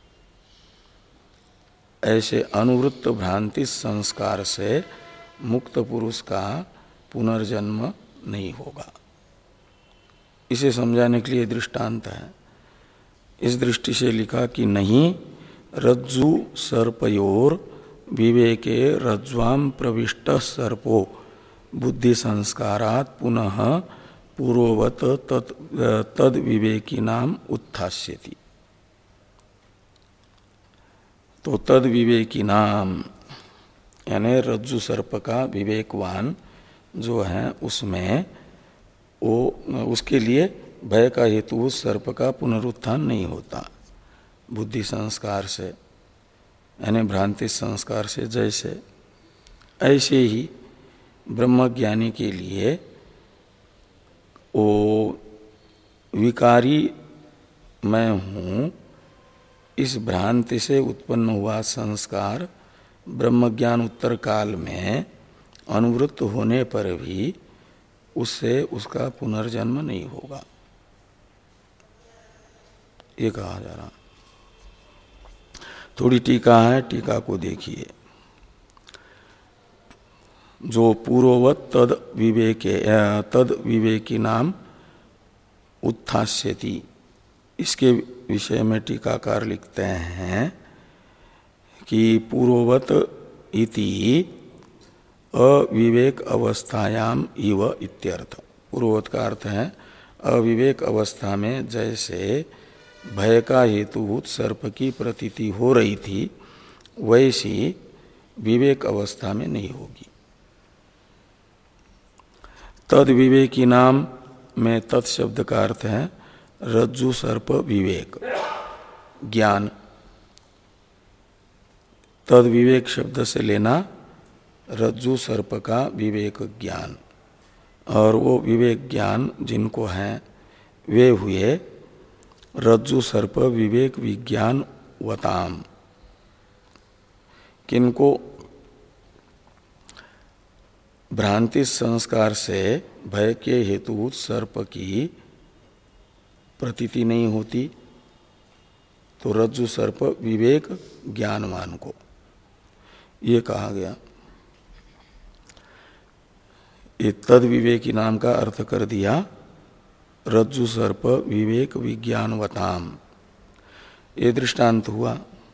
ऐसे अनुवृत्त भ्रांति संस्कार से मुक्त पुरुष का पुनर्जन्म नहीं होगा। इसे समझाने के लिए दृष्टांत है। इस दृष्टि से लिखा कि नहीं, रज्जु सर्पयोर विवेके रज्ज्वाम प्रविष्ट सर्पो बुद्धि संस्कारात् पुनः पूर्ववत तद, तद विवेकी नाम उत्थास्यति। तो तद विवेकी नाम यानी रज्जु सर्प का विवेकवान जो है उसमें वो उसके लिए भय का हेतु उस सर्प का पुनरुत्थान नहीं होता बुद्धि संस्कार से यानी भ्रांति संस्कार से। जैसे ऐसे ही ब्रह्मज्ञानी के लिए वो विकारी मैं हूँ इस भ्रांति से उत्पन्न हुआ संस्कार ब्रह्मज्ञान उत्तर काल में अनुवृत्त होने पर भी उससे उसका पुनर्जन्म नहीं होगा, ये कहा जा रहा। थोड़ी टीका है, टीका को देखिए। जो पूर्ववत तद विवेके तद विवेकी नाम उत्थास्यति, इसके विषय में टीकाकार लिखते हैं कि पूर्ववत इति अविवेक अवस्थायाम इव इत्यर्थ। पूर्ववत का अर्थ है अविवेक अवस्था में जैसे भय का हेतुभूत सर्प की प्रतीति हो रही थी वैसी विवेक अवस्था में नहीं होगी। तद विवेकी नाम में तत्शब्द का अर्थ है रज्जु सर्प विवेक ज्ञान। तद विवेक शब्द से लेना रज्जु सर्प का विवेक ज्ञान, और वो विवेक ज्ञान जिनको है वे हुए रज्जु सर्प विवेक विज्ञान वताम। किनको भ्रांति संस्कार से भय के हेतुभूत सर्प की प्रतीति नहीं होती, तो रज्जु सर्प विवेक ज्ञानवान को ये कहा गया। ये तद विवेकी नाम का अर्थ कर दिया रज्जु सर्प विवेक विज्ञानवताम, ये दृष्टांत हुआ।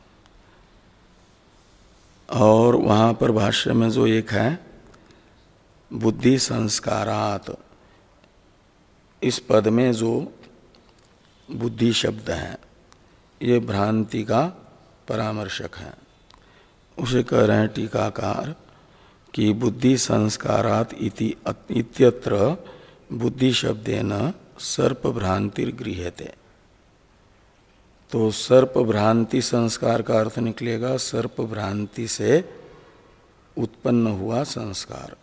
और वहां पर भाष्य में जो एक है बुद्धि संस्कारात, इस पद में जो बुद्धि शब्द है ये भ्रांति का परामर्शक है। उसे कह रहे हैं टीकाकार कि बुद्धि संस्कारात इति इत्यत्र बुद्धि शब्देन सर्प भ्रांतिर गृह्यते। तो सर्प भ्रांति संस्कार का अर्थ निकलेगा सर्प भ्रांति से उत्पन्न हुआ संस्कार।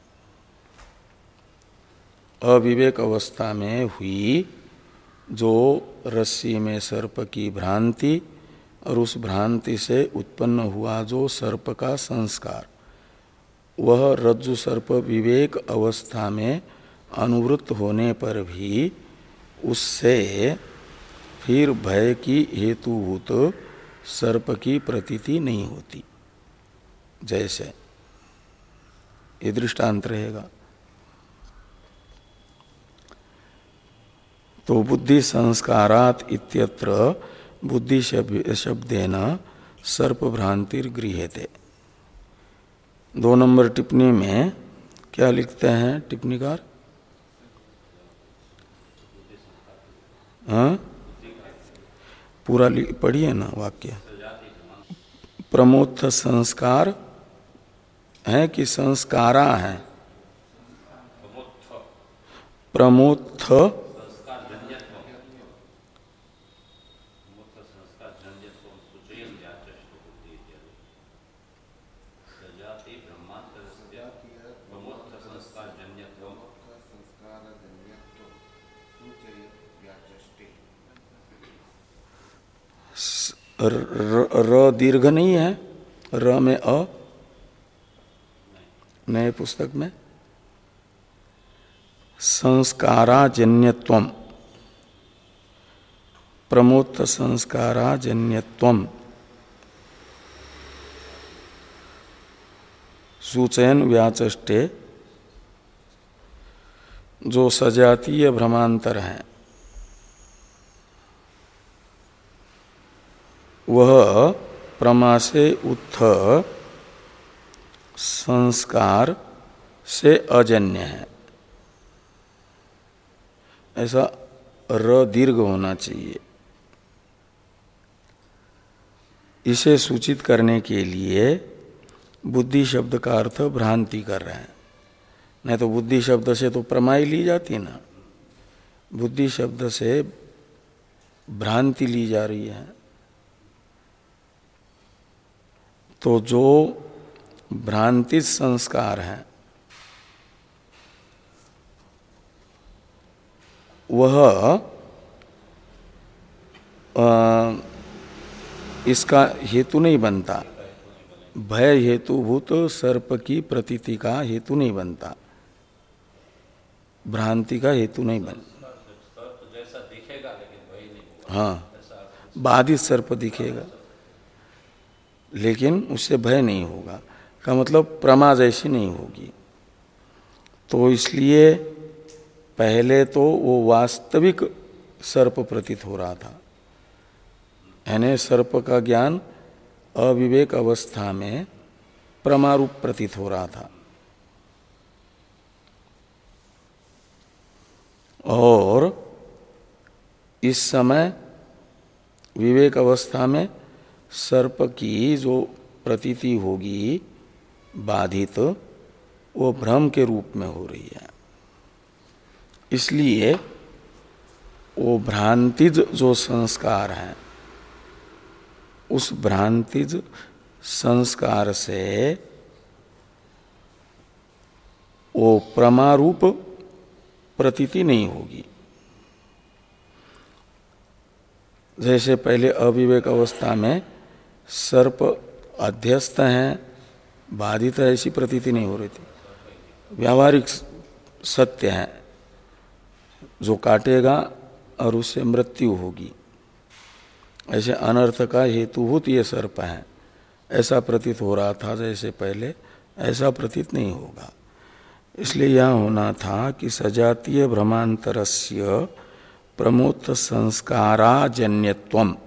अविवेक अवस्था में हुई जो रस्सी में सर्प की भ्रांति और उस भ्रांति से उत्पन्न हुआ जो सर्प का संस्कार, वह रज्जु सर्प विवेक अवस्था में अनुवृत्त होने पर भी उससे फिर भय की हेतुभूत सर्प की प्रतीति नहीं होती। जैसे ये दृष्टांत रहेगा। तो बुद्धि संस्कारात इत्यत्र बुद्धि शब्देन सर्प भ्रांतिर गृह्यते। दो नंबर टिप्पणी में क्या लिखते हैं टिप्पणीकार? हाँ, पूरा पढ़िए ना वाक्य। प्रमोत्थ संस्कार है कि संस्कारा है? प्रमोत्थ र, र दीर्घ नहीं है? र में अ नए पुस्तक में संस्काराजन्यत्वम, प्रमोत्थ संस्काराजन्यत्वम सूचयन व्याचष्टे, जो सजातीय भ्रमांतर है वह प्रमा से उत्थ संस्कार से अजन्य है। ऐसा र दीर्घ होना चाहिए। इसे सूचित करने के लिए बुद्धि शब्द का अर्थ भ्रांति कर रहे हैं। नहीं तो बुद्धि शब्द से तो प्रमाई ली जाती ना, बुद्धि शब्द से भ्रांति ली जा रही है। तो जो भ्रांति संस्कार है वह आ, इसका हेतु नहीं बनता, भय हेतुभूत सर्प की प्रतीति का हेतु नहीं बनता, भ्रांति का हेतु नहीं बनता। हाँ, बाधित सर्प दिखेगा लेकिन उससे भय नहीं होगा, का मतलब प्रमा जैसी नहीं होगी। तो इसलिए पहले तो वो वास्तविक सर्प प्रतीत हो रहा था, यानी सर्प का ज्ञान अविवेक अवस्था में प्रमारूप प्रतीत हो रहा था, और इस समय विवेक अवस्था में सर्प की जो प्रतीति होगी बाधित, वो भ्रम के रूप में हो रही है। इसलिए वो भ्रांतिज जो संस्कार है, उस भ्रांतिज संस्कार से वो प्रमारूप प्रतीति नहीं होगी। जैसे पहले अविवेक अवस्था में सर्प अध्यस्त हैं, बाधित है, ऐसी प्रतीति नहीं हो रही थी। व्यावहारिक सत्य है, जो काटेगा और उससे मृत्यु होगी, ऐसे अनर्थ का हेतुभूत ये सर्प है, ऐसा प्रतीत हो रहा था। जैसे पहले ऐसा प्रतीत नहीं होगा। इसलिए यह होना था कि सजातीय भ्रमांतरस्य प्रमोत्थ संस्काराजन्यत्वम,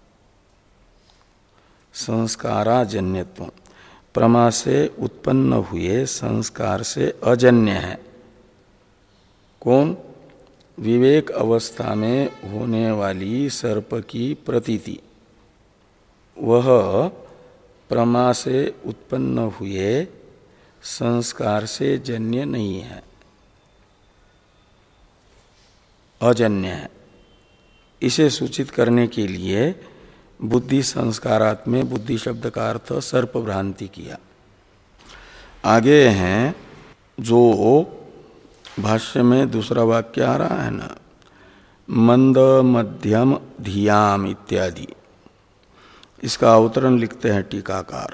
संस्काराजन्यत्वम प्रमा से उत्पन्न हुए संस्कार से अजन्य है। कौन? विवेक अवस्था में होने वाली सर्प की प्रतीति, वह प्रमा से उत्पन्न हुए संस्कार से जन्य नहीं है, अजन्य है। इसे सूचित करने के लिए बुद्धि संस्कारात में बुद्धि शब्द का अर्थ सर्प भ्रांति किया। आगे हैं जो भाष्य में दूसरा वाक्य आ रहा है ना, मंद मध्यम धियाम इत्यादि, इसका अवतरण लिखते हैं टीकाकार।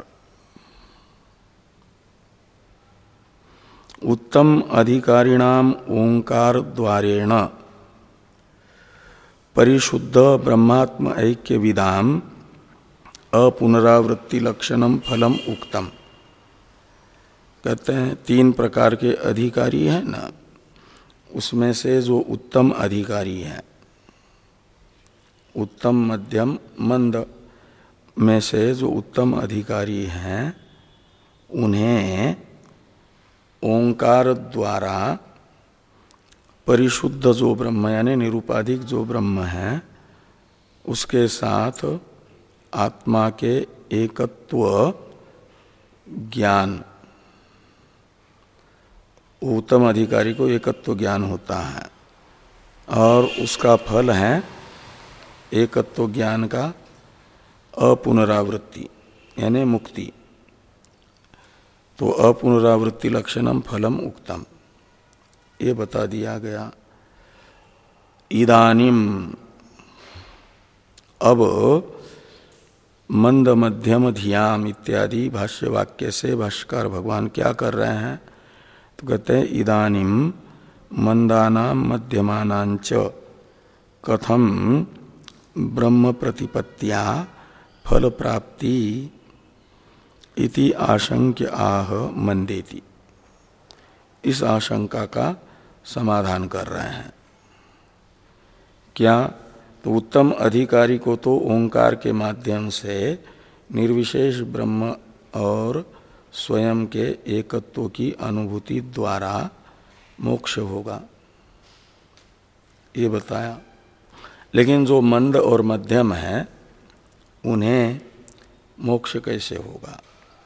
उत्तम अधिकारिणाम ओंकार द्वारेण परिशुद्ध ब्रह्मात्म ऐक्य विदाम अपुनरावृत्ति लक्षणम फलम उक्तम। कहते हैं तीन प्रकार के अधिकारी हैं ना, उसमें से जो उत्तम अधिकारी है, उत्तम मध्यम मंद में से जो उत्तम अधिकारी हैं, उन्हें ओंकार द्वारा परिशुद्ध जो ब्रह्म यानी निरुपाधिक जो ब्रह्म है उसके साथ आत्मा के एकत्व ज्ञान, उत्तम अधिकारी को एकत्व ज्ञान होता है और उसका फल है एकत्व ज्ञान का अपुनरावृत्ति यानी मुक्ति। तो अपुनरावृत्ति लक्षणम फलम उक्तम, ये बता दिया गया। इदानीम, अब मंद मध्यम धियाम इत्यादि भाष्य वाक्य से भाष्यकार भगवान क्या कर रहे हैं? तो कहते हैं इदानीम मंदानाम मध्यमानांच कथम ब्रह्म प्रतिपत्तिया फल प्राप्ति इति आशंक्य आह मंदेति। इस आशंका का समाधान कर रहे हैं। क्या? तो उत्तम अधिकारी को तो ओंकार के माध्यम से निर्विशेष ब्रह्म और स्वयं के एकत्व की अनुभूति द्वारा मोक्ष होगा, ये बताया। लेकिन जो मंद और मध्यम है उन्हें मोक्ष कैसे होगा?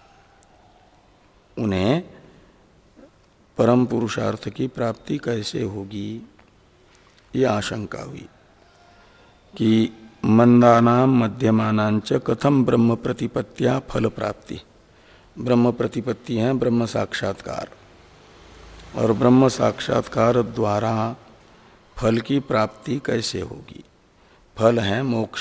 उन्हें परम पुरुषार्थ की प्राप्ति कैसे होगी? ये आशंका हुई कि मंदानाम मध्यमानांच कथम ब्रह्म प्रतिपत्तिया फल प्राप्ति। ब्रह्म प्रतिपत्ति है ब्रह्म साक्षात्कार, और ब्रह्म साक्षात्कार द्वारा फल की प्राप्ति कैसे होगी? फल है मोक्ष,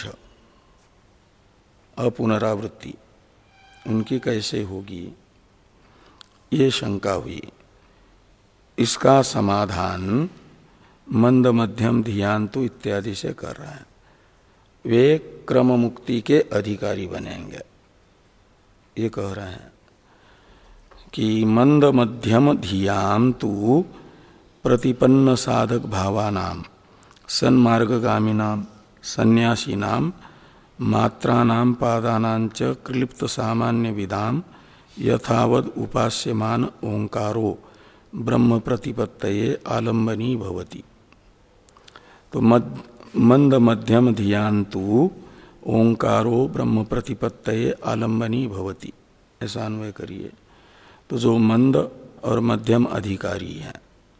अपुनरावृत्ति, उनकी कैसे होगी? ये शंका हुई। इसका समाधान मंद मध्यम धियांतु इत्यादि से कर रहे हैं। वे क्रम मुक्ति के अधिकारी बनेंगे, ये कह रहे हैं कि मंद मध्यम धियाम तु प्रतिपन्न साधक भावानाम सन्मार्गगामिनाम सन्यासीनाम मात्रानाम पादानांच क्लिप्त सामान्य विदाम यथावद उपास्यमान ओंकारो ब्रह्म प्रतिपत्तये आलम्बनी भवति। तो मद, मंद मध्यम धियांतु ओंकारो ब्रह्म प्रतिपत्तये आलम्बनी भवति, ऐसा अन्वय करिए। तो जो मंद और मध्यम अधिकारी हैं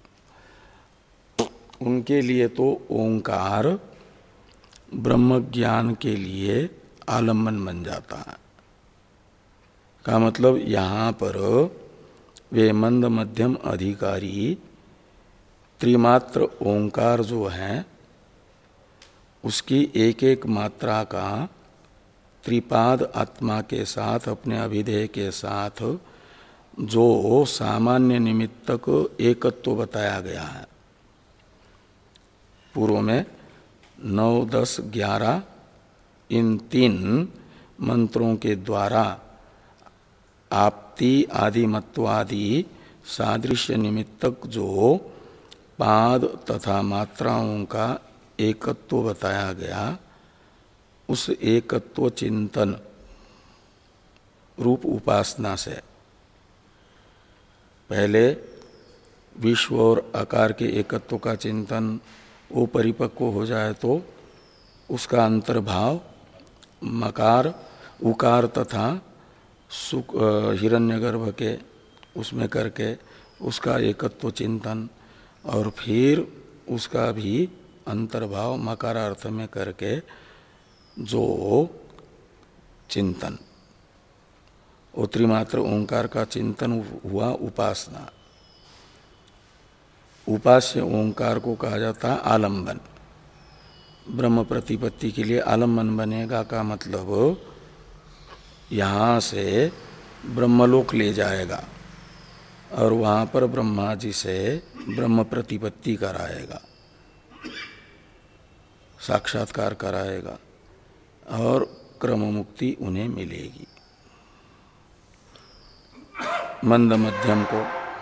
उनके लिए तो ओंकार ब्रह्म ज्ञान के लिए आलम्बन बन जाता है। का मतलब यहाँ पर वे मंद मध्यम अधिकारी त्रिमात्र ओंकार जो है उसकी एक एक मात्रा का त्रिपाद आत्मा के साथ अपने अभिधेय के साथ जो सामान्य निमित्तक एकत्व बताया गया है, पूर्व में नौ दस ग्यारह इन तीन मंत्रों के द्वारा आपति आदि मत्वादि सादृश्य निमित्तक जो पाद तथा मात्राओं का एकत्व बताया गया, उस एकत्व चिंतन रूप उपासना से पहले विश्व और आकार के एकत्व का चिंतन वो परिपक्व हो जाए तो उसका अंतर्भाव मकार उकार तथा सुख हिरण्यगर्भ के उसमें करके उसका एकत्व चिंतन, और फिर उसका भी अंतर्भाव मकारार्थ में करके जो चिंतन, वो त्रिमात्र ओंकार का चिंतन हुआ उपासना। उपास्य ओंकार को कहा जाता है आलंबन। ब्रह्म प्रतिपत्ति के लिए आलंबन बनेगा का मतलब यहाँ से ब्रह्मलोक ले जाएगा और वहाँ पर ब्रह्मा जी से ब्रह्म प्रतिपत्ति कराएगा, साक्षात्कार कराएगा और क्रम मुक्ति उन्हें मिलेगी। मंद मध्यम को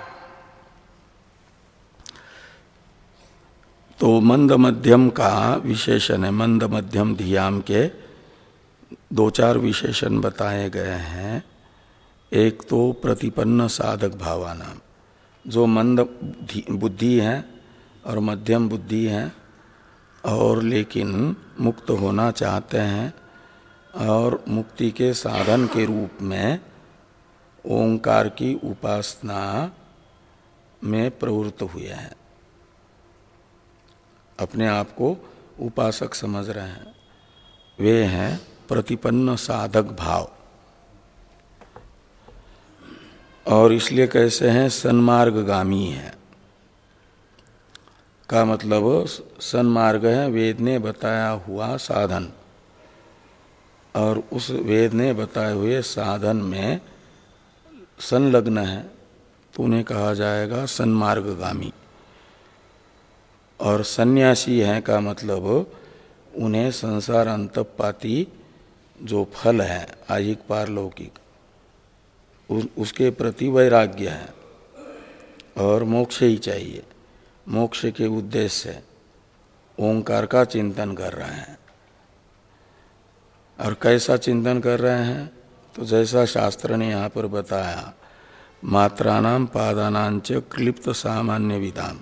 तो मंद मध्यम का विशेषण है, मंद मध्यम धियाम के दो चार विशेषण बताए गए हैं। एक तो प्रतिपन्न साधक भावानाम, जो मंद बुद्धि हैं और मध्यम बुद्धि हैं और लेकिन मुक्त होना चाहते हैं और मुक्ति के साधन के रूप में ओंकार की उपासना में प्रवृत्त हुए हैं, अपने आप को उपासक समझ रहे हैं, वे हैं प्रतिपन्न साधक भाव। और इसलिए कैसे हैं? सन्मार्गगामी है का मतलब सन्मार्ग है वेद ने बताया हुआ साधन, और उस वेद ने बताए हुए साधन में संलग्न है तो उन्हें कहा जाएगा सन्मार्गगामी। और सन्यासी है का मतलब उन्हें संसार अंतपाती जो फल है आहिक पारलौकिक उस, उसके प्रति वैराग्य है और मोक्ष ही चाहिए। मोक्ष के उद्देश्य से ओंकार का चिंतन कर रहे हैं। और कैसा चिंतन कर रहे हैं? तो जैसा शास्त्र ने यहाँ पर बताया, मात्राणाम पादानांच क्लिप्त सामान्य विधाम,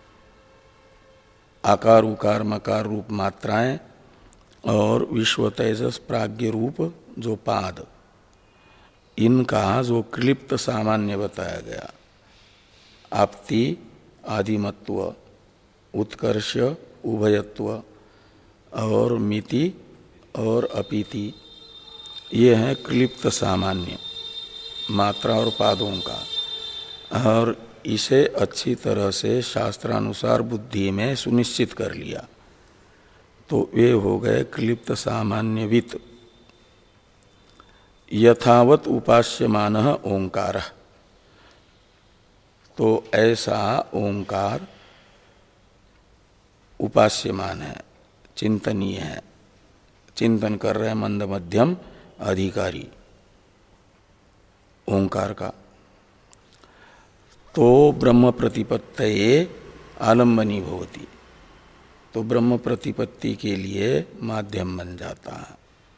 आकार उकार मकार रूप मात्राएं और विश्व तेजस प्राज्ञ रूप जो पाद, इनका जो क्लिप्त सामान्य बताया गया, आपति आदिमत्व, उत्कर्ष उभयत्व और मिति और अपीति, ये है क्लिप्त सामान्य मात्रा और पादों का। और इसे अच्छी तरह से शास्त्रानुसार बुद्धि में सुनिश्चित कर लिया तो वे हो गए क्लिप्त सामान्यवित। यथावत उपास्यमान ओंकार, तो ऐसा ओंकार उपास्यमान है, चिंतनीय है, चिंतन कर रहे मंद मध्यम अधिकारी ओंकार का। तो ब्रह्म प्रतिपत्तये आलम्बनी भवति, तो ब्रह्म प्रतिपत्ति के लिए माध्यम बन जाता है।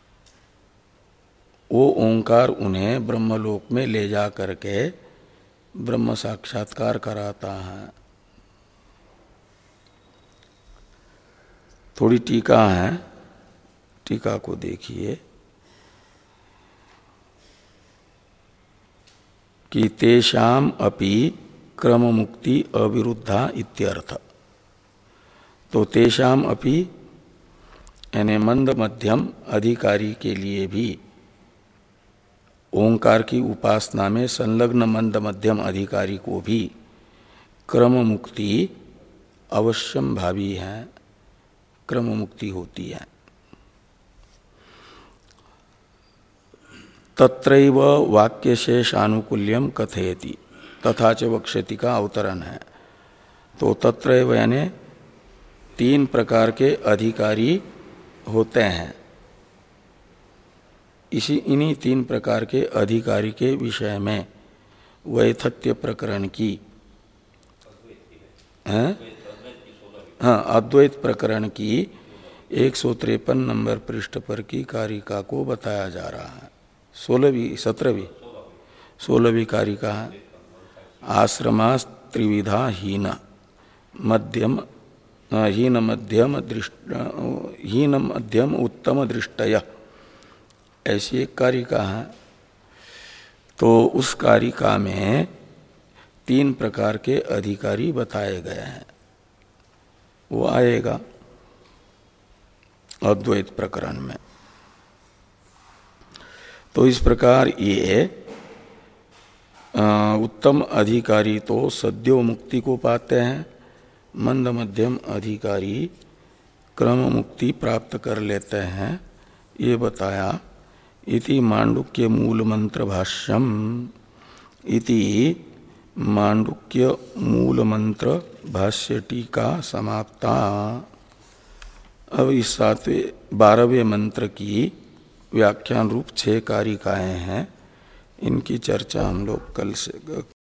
वो ओंकार उन्हें ब्रह्मलोक में ले जा करके ब्रह्म साक्षात्कार कराता है। थोड़ी टीका है, टीका को देखिए कि तेषाम अपि क्रम मुक्ति अविरुद्धा इत्यर्थ। तो तेषाम अपि यानी मंद मध्यम अधिकारी के लिए भी, ओंकार की उपासना में संलग्न मंद मध्यम अधिकारी को भी क्रम मुक्ति अवश्यम भावी है, क्रम मुक्ति होती है। तत्रैव वाक्यशेष आनुकूल्यम कथयति, तथा च वक्ष्यति का अवतरण है। तो तत्रैव यानी तीन प्रकार के अधिकारी होते हैं। इसी इन्हीं तीन प्रकार के अधिकारी के विषय में वैथत्य प्रकरण की है, हाँ, अद्वैत प्रकरण की एक सौ त्रेपन नंबर पृष्ठ पर की कारिका को बताया जा रहा है। सोलहवीं सत्रहवीं सोलहवीं कारिका है। आश्रमास त्रिविधा हीन मध्यम हीन मध्यम दृष्ट हीन मध्यम उत्तम दृष्टय, ऐसी एक कारिका है। तो उस कारिका में तीन प्रकार के अधिकारी बताए गए हैं, वो आएगा अद्वैत प्रकरण में। तो इस प्रकार ये उत्तम अधिकारी तो सद्यो मुक्ति को पाते हैं, मंद मध्यम अधिकारी क्रम मुक्ति प्राप्त कर लेते हैं, ये बताया। इति मांडुक्य मूल मंत्र भाष्यम, इति मांडुक्य मूल मंत्र भाष्य टीका समाप्ता। अब इस सातवें बारहवें मंत्र की व्याख्यान रूप छह कारिकाएं हैं, इनकी चर्चा हम लोग कल से